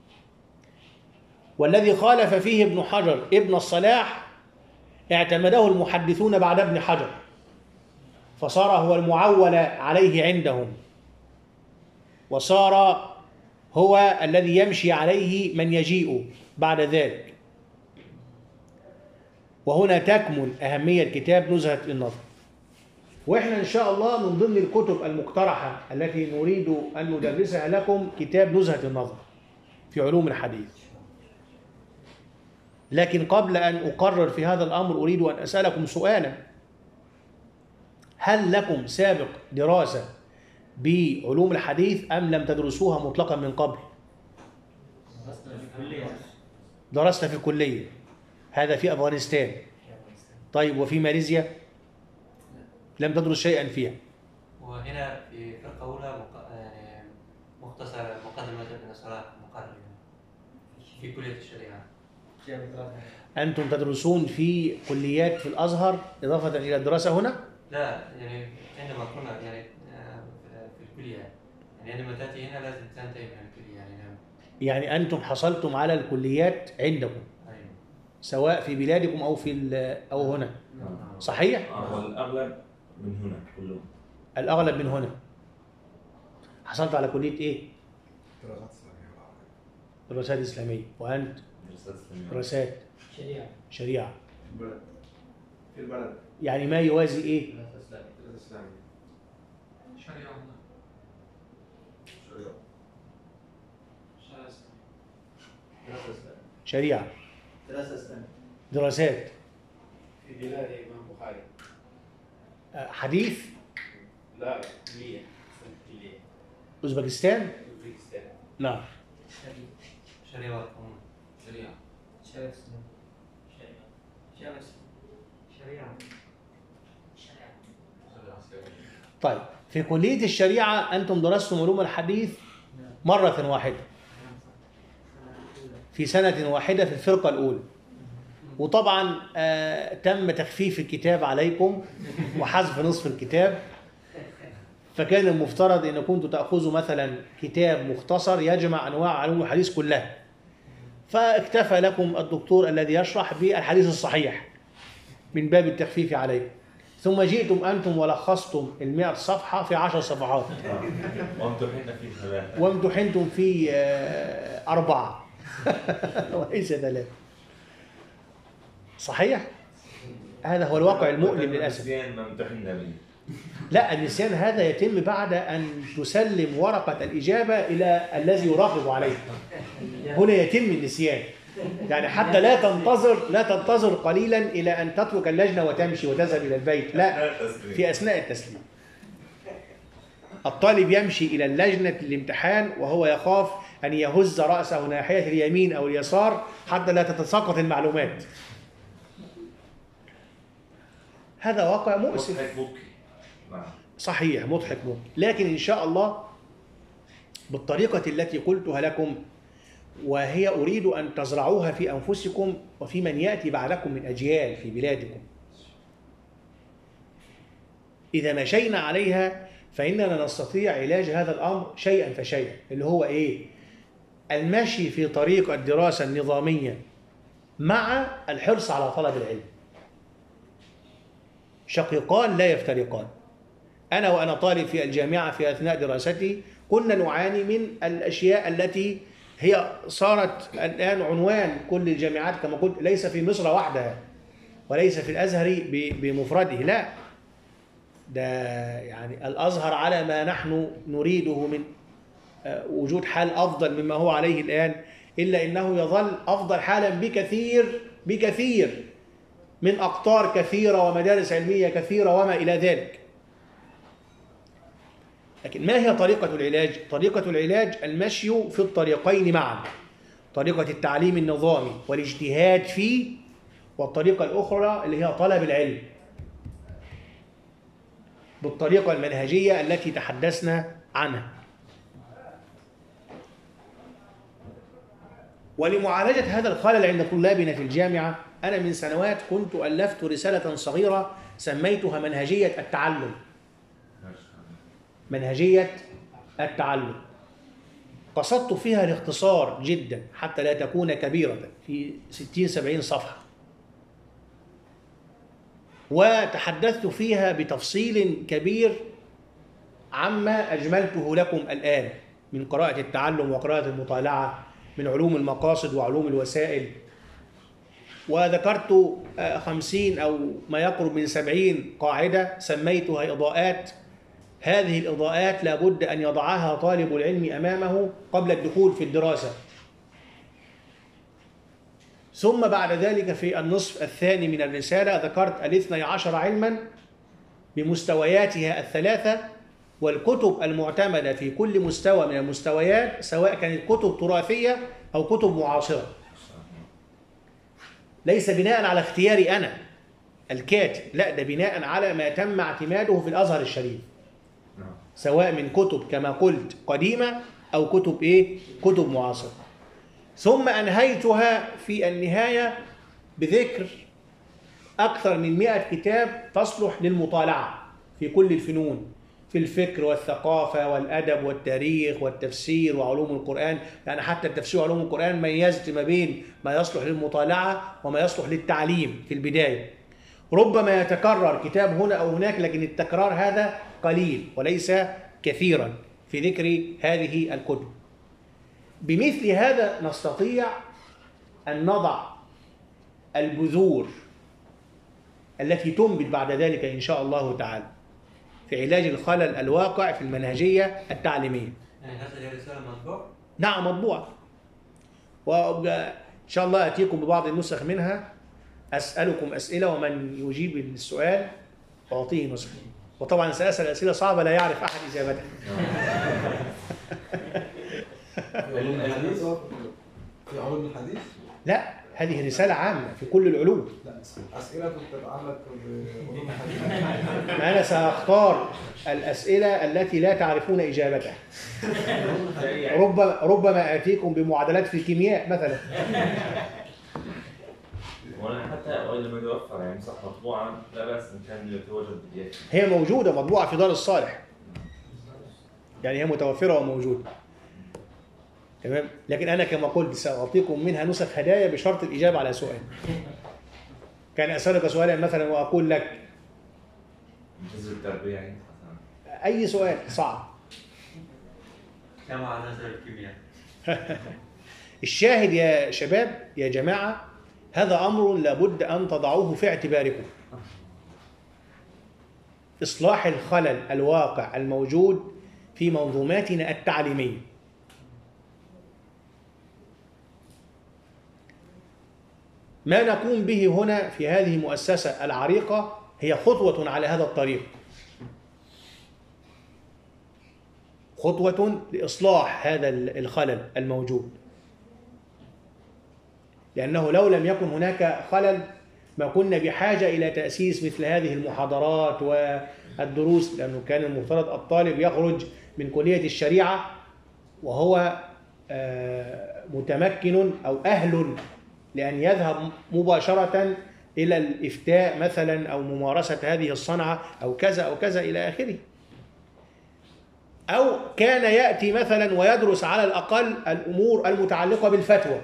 والذي خالف فيه ابن حجر ابن الصلاح اعتمده المحدثون بعد ابن حجر، فصار هو المعول عليه عندهم، وصار هو الذي يمشي عليه من يجيء بعد ذلك. وهنا تكمن أهمية كتاب نزهة النظر. وإحنا إن شاء الله من ضمن الكتب المقترحة التي نريد أن ندرسها لكم كتاب نزهة النظر في علوم الحديث. لكن قبل أن أقرر في هذا الأمر أريد أن أسألكم سؤالا: هل لكم سابق دراسة بعلوم الحديث أم لم تدرسوها مطلقا من قبل؟ درست في الكلية، هذا في أفغانستان. طيب، وفي ماليزيا لم تدرس شيئا فيها؟ وهنا في فرقة أولى يعني مختصر مقدمة ابن صلاح مقرر في كلية الشريعة. أنتم تدرسون في كليات في الأزهر إضافة إلى الدراسة هنا؟ لا، يعني عندما كنا يعني في الكلية، يعني عندما تأتي هنا لازم تنتهي من الكلية يعني أنتم حصلتم على الكليات عندكم، أيوة. سواء في بلادكم أو هنا، صحيح؟ والأغلب من هنا كلهم. الأغلب من هنا. حصلت على كلية إيه؟ دراسات إسلامية. دراسات إسلامية. وأنت؟ دراسات شريعة. في البلد. يعني ما يوازي إيه؟ دراسة إسلامية. شريعة. دراسات. في بلاد الإمام بخاري. حديث؟ لا، كلية. أوزبكستان؟ نعم. شريعة. طيب، في كلية الشريعة أنتم درستم علوم الحديث مرة واحدة في سنة واحدة في الفرقة الأولى، وطبعا تم تخفيف الكتاب عليكم وحذف نصف الكتاب، فكان المفترض أن كنتم تأخذوا مثلا كتاب مختصر يجمع أنواع علوم الحديث كلها، فاكتفى لكم الدكتور الذي يشرح بالحديث الصحيح من باب التخفيف عليكم، ثم جئتم أنتم ولخصتم 100 صفحة في 10 صفحات وامتحنتم في 4 وليس 3. صحيح؟ هذا هو الواقع المؤلم للأسف. النسيان ما امتحنا به. لا، النسيان هذا يتم بعد أن تسلم ورقة الإجابة إلى الذي يراقب عليك. هنا يتم النسيان، يعني حتى لا تنتظر قليلا إلى أن تترك اللجنة وتمشي وتذهب إلى البيت، لا، في أثناء التسليم. الطالب يمشي إلى اللجنة الامتحان وهو يخاف أن يهز رأسه ناحية اليمين أو اليسار حتى لا تتساقط المعلومات. هذا واقع مؤسف. صحيح، مضحك ممكن، لكن إن شاء الله بالطريقة التي قلتها لكم، وهي أريد أن تزرعوها في أنفسكم وفي من يأتي بعدكم من أجيال في بلادكم. إذا مشينا عليها فإننا نستطيع علاج هذا الأمر شيئا فشيئا، اللي هو إيه؟ المشي في طريق الدراسة النظامية مع الحرص على طلب العلم. شقيقان لا يفترقان. وأنا طالب في الجامعة في أثناء دراستي كنا نعاني من الأشياء التي هي صارت الآن عنوان كل الجامعات كما قلت، ليس في مصر وحدها وليس في الأزهر بمفرده، لا، ده يعني الأزهر على ما نحن نريده من وجود حال أفضل مما هو عليه الآن، إلا إنه يظل أفضل حالا بكثير من أقطار كثيرة ومدارس علمية كثيرة وما إلى ذلك. لكن ما هي طريقة العلاج؟ طريقة العلاج المشي في الطريقين معا، طريقة التعليم النظامي والاجتهاد فيه، والطريقة الأخرى اللي هي طلب العلم بالطريقة المنهجية التي تحدثنا عنها. ولمعالجة هذا الخلل عند طلابنا في الجامعة، أنا من سنوات كنت ألفت رسالة صغيرة سميتها منهجية التعلم. منهجية التعلم قصدت فيها الاختصار جدا حتى لا تكون كبيرة، في 60-70 صفحة، وتحدثت فيها بتفصيل كبير عما أجملته لكم الآن من قراءة التعلم وقراءة المطالعة، من علوم المقاصد وعلوم الوسائل، وذكرت 50 أو ما يقرب من 70 قاعدة سميتها إضاءات. هذه الإضاءات لابد أن يضعها طالب العلم أمامه قبل الدخول في الدراسة. ثم بعد ذلك في النصف الثاني من الرسالة ذكرت 12 علما بمستوياتها الثلاثة، والكتب المعتمدة في كل مستوى من المستويات، سواء كانت كتب تراثية أو كتب معاصرة، ليس بناء على اختياري أنا الكاتب، لا، ده بناء على ما تم اعتماده في الأزهر الشريف، سواء من كتب كما قلت قديمة أو كتب معاصرة. ثم أنهيتها في النهاية بذكر أكثر من 100 كتاب تصلح للمطالعة في كل الفنون، في الفكر والثقافة والأدب والتاريخ والتفسير وعلوم القرآن. يعني حتى التفسير وعلوم القرآن ميزت ما بين ما يصلح للمطالعة وما يصلح للتعليم في البداية. ربما يتكرر كتاب هنا أو هناك، لكن التكرار هذا قليل وليس كثيرا في ذكر هذه الكتب. بمثل هذا نستطيع أن نضع البذور التي تنبت بعد ذلك إن شاء الله تعالى في علاج الخلل الواقع في المنهجية التعليمية. يعني هذه الرسالة مطبوعة؟ نعم مطبوعة، وإن شاء الله أتيكم ببعض النسخ منها، أسألكم أسئلة ومن يجيب السؤال أعطيه نسخة، وطبعا سأسأل أسئلة صعبة لا يعرف أحد إجابتها. الحديث في علوم الحديث؟ لا، هذه رسالة عامة في كل العلوم. لا، أسئلة تتعلق بعلوم الحديث. أنا سأختار الأسئلة التي لا تعرفون إجابتها. ربما آتيكم بمعادلات في الكيمياء مثلا. وانا حتى لما يتوفر يعني صح مطبوعه لا بأس ان كان يتواجد بديات. هي موجودة مطبوعة في دار الصالح، يعني هي متوفرة وموجودة، تمام. لكن أنا كما قلت سأعطيكم منها نسخ هدايا بشرط الإجابة على سؤال. كان أسألك سؤالا مثلا وأقول لك جزء التربية يعني أي سؤال صعب. كما عناصر الكيمياء. الشاهد يا شباب يا جماعة هذا أمر لابد أن تضعوه في اعتباركم. إصلاح الخلل الواقع الموجود في منظوماتنا التعليمية. ما نقوم به هنا في هذه المؤسسة العريقة هي خطوة على هذا الطريق، خطوة لإصلاح هذا الخلل الموجود، لأنه لو لم يكن هناك خلل ما كنا بحاجة إلى تأسيس مثل هذه المحاضرات والدروس، لأنه كان المفترض الطالب يخرج من كلية الشريعة وهو متمكن أو أهل لأن يذهب مباشرة إلى الإفتاء مثلا أو ممارسة هذه الصنعة أو كذا أو كذا إلى آخره، أو كان يأتي مثلا ويدرس على الأقل الأمور المتعلقة بالفتوى.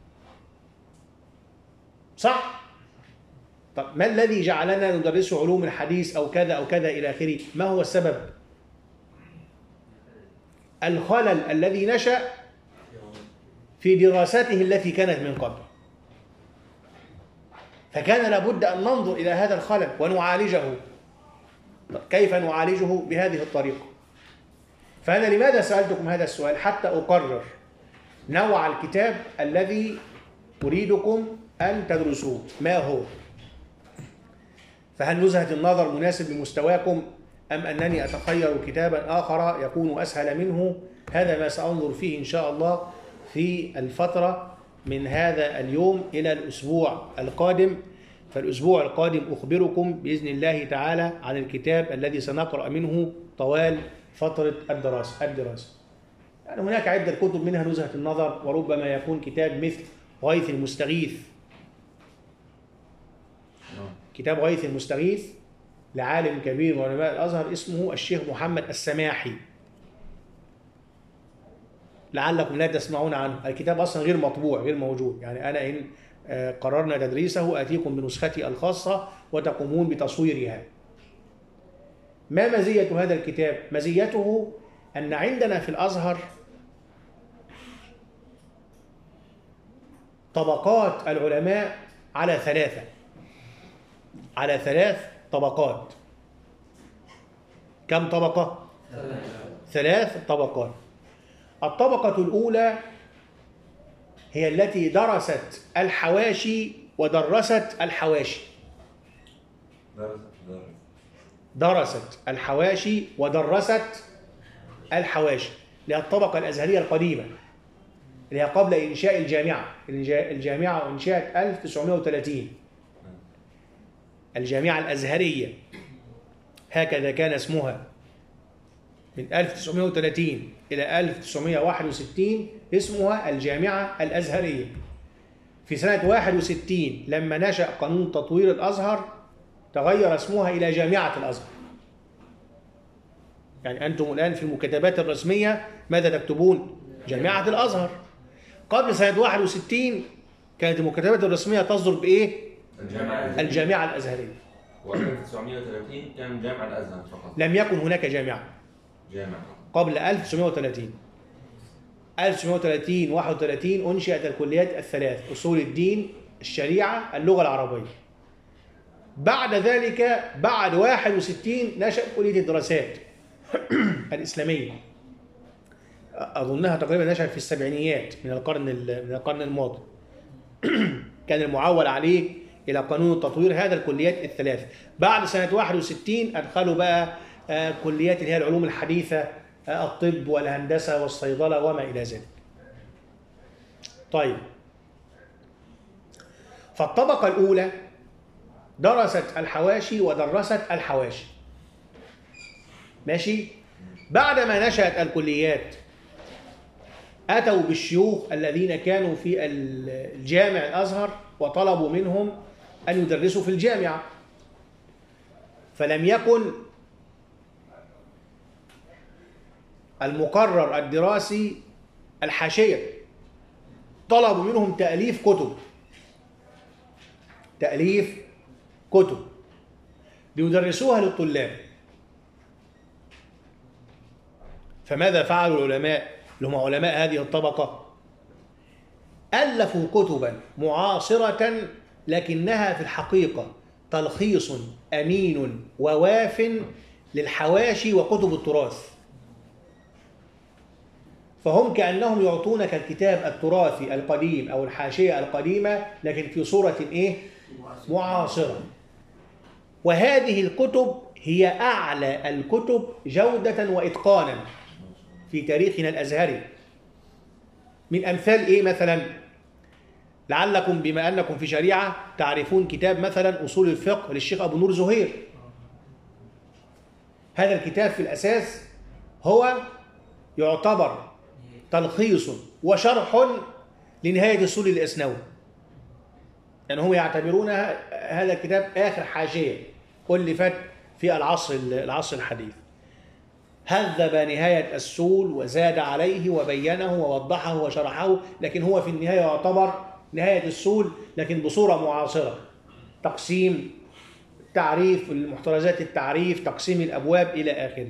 صح؟ طب ما الذي جعلنا ندرس علوم الحديث أو كذا أو كذا إلى آخره؟ ما هو السبب؟ الخلل الذي نشأ في دراسته التي كانت من قبل، فكان لابد أن ننظر إلى هذا الخلل ونعالجه. كيف نعالجه؟ بهذه الطريقة. فأنا لماذا سألتكم هذا السؤال؟ حتى أقرر نوع الكتاب الذي أريدكم أن تدرسوه ما هو، فهل نزهة النظر مناسب لمستواكم أم أنني أتخير كتابا آخر يكون أسهل منه؟ هذا ما سأنظر فيه إن شاء الله في الفترة من هذا اليوم إلى الأسبوع القادم. فالأسبوع القادم أخبركم بإذن الله تعالى عن الكتاب الذي سنقرأ منه طوال فترة الدراسة. يعني هناك عدة كتب منها نزهة النظر، وربما يكون كتاب مثل غيث المستغيث. كتاب غيث المستغيث لعالم كبير من علماء الأزهر اسمه الشيخ محمد السماحي، لعلكم لا تسمعون عنه. الكتاب أصلا غير مطبوع، غير موجود. يعني أنا إن قررنا تدريسه آتيكم بنسختي الخاصة وتقومون بتصويرها. ما مزية هذا الكتاب؟ مزيته أن عندنا في الأزهر طبقات العلماء على ثلاث طبقات. كم طبقة؟ 3 طبقات. الطبقة الأولى هي التي درست الحواشي ودرست الحواشي. درست الحواشي ودرست الحواشي، اللي هي الطبقة الأزهرية القديمة، اللي هي قبل إنشاء الجامعة. الجامعة أنشأت 1930، الجامعة الأزهرية هكذا كان اسمها. من 1930 إلى 1961 اسمها الجامعة الأزهرية. في سنة 61 لما نشأ قانون تطوير الأزهر تغير اسمها إلى جامعة الأزهر. يعني أنتم الآن في المكتبات الرسمية ماذا تكتبون؟ جامعة الأزهر. قبل سنة 61 كانت المكتبات الرسمية تصدر بإيه؟ الجامعة الأزهرية. و1930 كان جامعة الأزهر فقط. لم يكن هناك جامعة قبل 1930. 1930 31 أنشئت الكليات الثلاث: أصول الدين، الشريعة، اللغة العربية. بعد ذلك بعد 61 نشأ كلية الدراسات الإسلامية، أظنها تقريبا نشأت في السبعينيات من القرن الماضي. كان المعول عليه إلى قانون التطوير هذا الكليات الثلاث. بعد سنة 61 أدخلوا بقى كليات اللي هي العلوم الحديثة، الطب والهندسة والصيدلة وما إلى ذلك. طيب، فالطبقة الأولى درست الحواشي ودرست الحواشي. ماشي؟ بعدما نشأت الكليات أتوا بالشيوخ الذين كانوا في الجامع الأزهر وطلبوا منهم أن يدرسوا في الجامعة، فلم يكن المقرر الدراسي الحاشية. طلبوا منهم تأليف كتب ليدرسوها للطلاب. فماذا فعلوا العلماء اللي هم علماء هذه الطبقة؟ ألفوا كتبا معاصرة لكنها في الحقيقة تلخيص أمين وواف للحواشي وكتب التراث، فهم كأنهم يعطونك الكتاب التراثي القديم أو الحاشية القديمة لكن في صورة إيه؟ معاصرة. وهذه الكتب هي أعلى الكتب جودة وإتقانا في تاريخنا الأزهري. من أمثال إيه مثلا؟ لعلكم بما أنكم في شريعة تعرفون كتاب مثلا أصول الفقه للشيخ أبو نور زهير. هذا الكتاب في الأساس هو يعتبر تلخيص وشرح لنهاية الأصول الإسنوي، يعني هم يعتبرون هذا الكتاب آخر حاشية ألفت في العصر الحديث. هذب نهاية السول وزاد عليه وبينه ووضحه وشرحه، لكن هو في النهاية يعتبر نهاية السول لكن بصورة معاصرة. تقسيم تعريف المحترزات، التعريف، تقسيم الأبواب إلى آخره.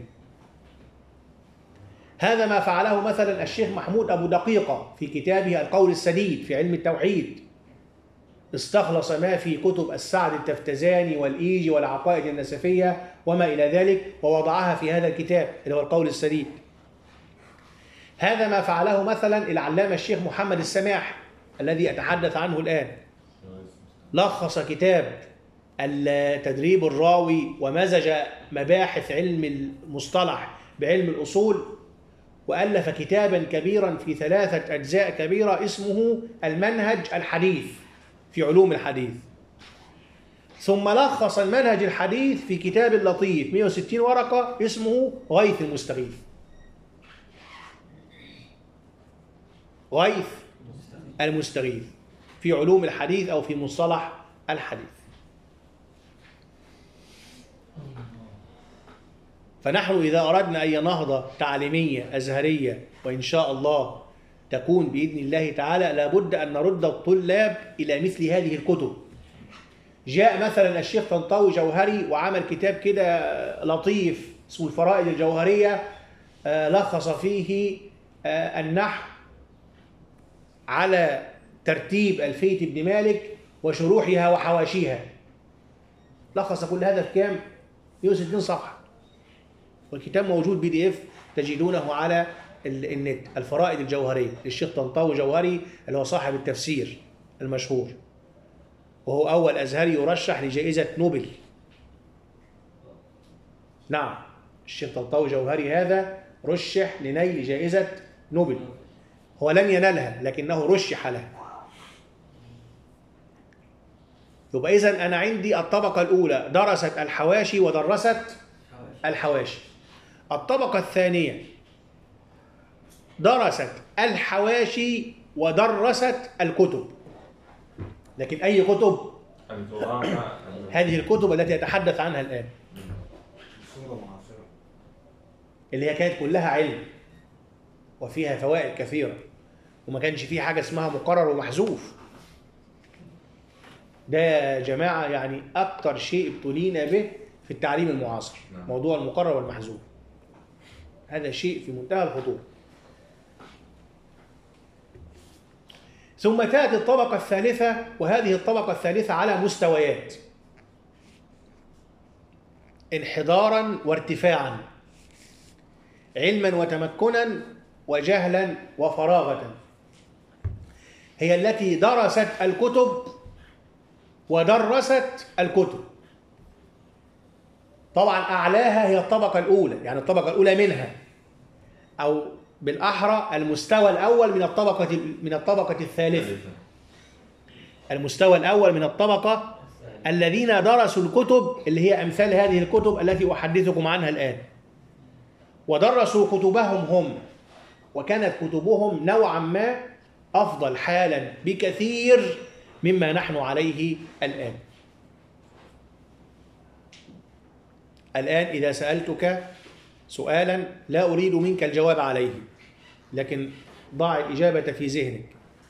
هذا ما فعله مثلا الشيخ محمود أبو دقيقة في كتابه القول السديد في علم التوحيد. استخلص ما في كتب السعد التفتزاني والإيجي والعقائد النسفية وما إلى ذلك ووضعها في هذا الكتاب اللي هو القول السديد. هذا ما فعله مثلا العلامة الشيخ محمد السماح الذي أتحدث عنه الآن. لخص كتاب التدريب الراوي ومزج مباحث علم المصطلح بعلم الأصول، وألف كتابا كبيرا في 3 أجزاء كبيرة اسمه المنهج الحديث في علوم الحديث. ثم لخص المنهج الحديث في كتاب لطيف 160 ورقة اسمه غيث المستغيث. غيث المستغيث في علوم الحديث أو في مصطلح الحديث. فنحن إذا أردنا أي نهضة تعليمية أزهرية وإن شاء الله تكون بإذن الله تعالى، لابد أن نرد الطلاب إلى مثل هذه الكتب. جاء مثلا الشيخ طنطاوي جوهري وعمل كتاب كده لطيف اسمه الفرائد الجوهرية، لخص فيه النحو على ترتيب ألفية ابن مالك وشروحها وحواشيها. لخص كل هذا في كام؟ 160 صفحة، والكتاب موجود PDF تجدونه على النت. الفرائد الجوهرية للشيخ طنطاوي جوهري اللي هو صاحب التفسير المشهور، وهو أول أزهري يرشح لجائزة نوبل. نعم، الشيخ طنطاوي جوهري هذا رشح لنيل جائزة نوبل. هو لم ينالها لكنه رشح لها. يبقى إذن أنا عندي الطبقة الأولى درست الحواشي ودرست الحواشي. الطبقة الثانية درست الحواشي ودرست الكتب. لكن أي كتب؟ هذه الكتب التي أتحدث عنها الآن، اللي هي كانت كلها علم وفيها فوائد كثيرة، وما كانش فيه حاجة اسمها مقرر ومحذوف. ده يا جماعة يعني أكتر شيء ابتلينا به في التعليم المعاصر، موضوع المقرر والمحذوف. هذا شيء في منتهى الخطورة. ثم تأتي الطبقة الثالثة، وهذه الطبقة الثالثة على مستويات: انحدارا وارتفاعا، علما وتمكنا، وجهلا وفراغة. هي التي درست الكتب ودرست الكتب. طبعا أعلاها هي الطبقة الأولى، يعني الطبقة الأولى منها، أو بالأحرى المستوى الأول من الطبقة الثالثة. المستوى الأول من الطبقة الذين درسوا الكتب اللي هي أمثال هذه الكتب التي أحدثكم عنها الآن، ودرسوا كتبهم هم، وكانت كتبهم نوعا ما أفضل حالا بكثير مما نحن عليه الآن. الآن إذا سألتك سؤالا لا أريد منك الجواب عليه، لكن ضع الإجابة في ذهنك.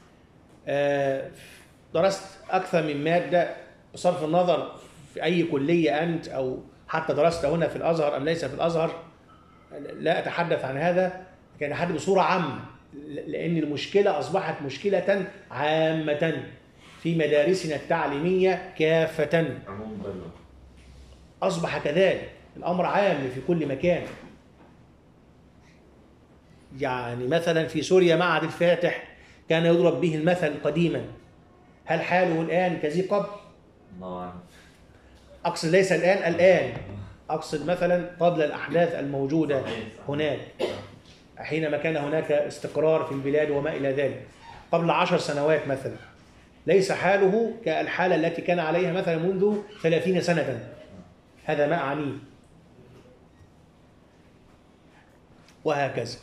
درست أكثر من مادة بصرف النظر في أي كلية أنت، أو حتى درست هنا في الأزهر أم ليس في الأزهر، لا أتحدث عن هذا، لكن أتحدث بصورة عامة. لأن المشكلة أصبحت مشكلة عامة في مدارسنا التعليمية كافة. عموم بلد. أصبح كذلك، الأمر عام في كل مكان. يعني مثلا في سوريا معهد الفاتح كان يضرب به المثل قديما، هل حاله الآن كذي قبل؟ الله أعلم. أقصد ليس الآن أقصد مثلا قبل الأحداث الموجودة هناك، حينما كان هناك استقرار في البلاد وما إلى ذلك، قبل 10 سنوات مثلا، ليس حاله كالحالة التي كان عليها مثلا منذ 30 سنة. هذا ما أعنيه. وهكذا.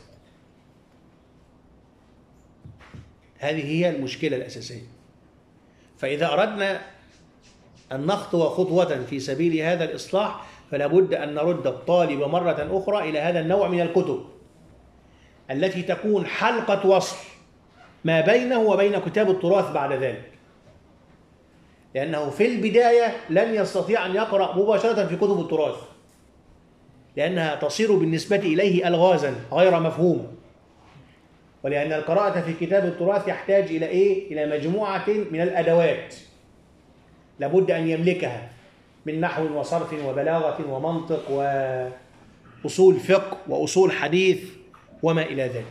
هذه هي المشكلة الأساسية. فإذا أردنا أن نخطو خطوة في سبيل هذا الإصلاح فلا بد أن نرد الطالب مرة أخرى إلى هذا النوع من الكتب التي تكون حلقة وصل ما بينه وبين كتاب التراث بعد ذلك، لأنه في البداية لن يستطيع أن يقرأ مباشرة في كتب التراث، لأنها تصير بالنسبة إليه ألغازا غير مفهومة، ولأن القراءة في كتاب التراث يحتاج إلى إيه؟ إلى مجموعة من الأدوات لابد أن يملكها من نحو وصرف وبلاغة ومنطق وأصول فقه وأصول حديث وما إلى ذلك.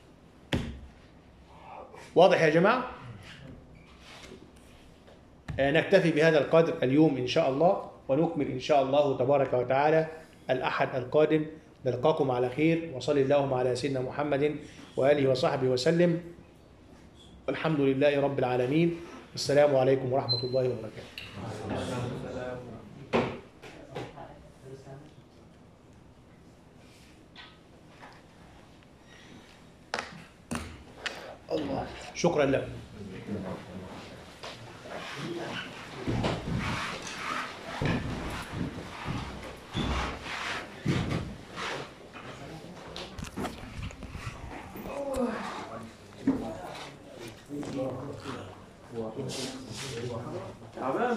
واضح يا جماعة؟ نكتفي بهذا القدر اليوم إن شاء الله، ونكمل إن شاء الله تبارك وتعالى الأحد القادم. نلقاكم على خير، وصلى اللهم على سيدنا محمد وآله وصحبه وسلم. والحمد لله رب العالمين. السلام عليكم ورحمة الله وبركاته. الله، شكرا لكم.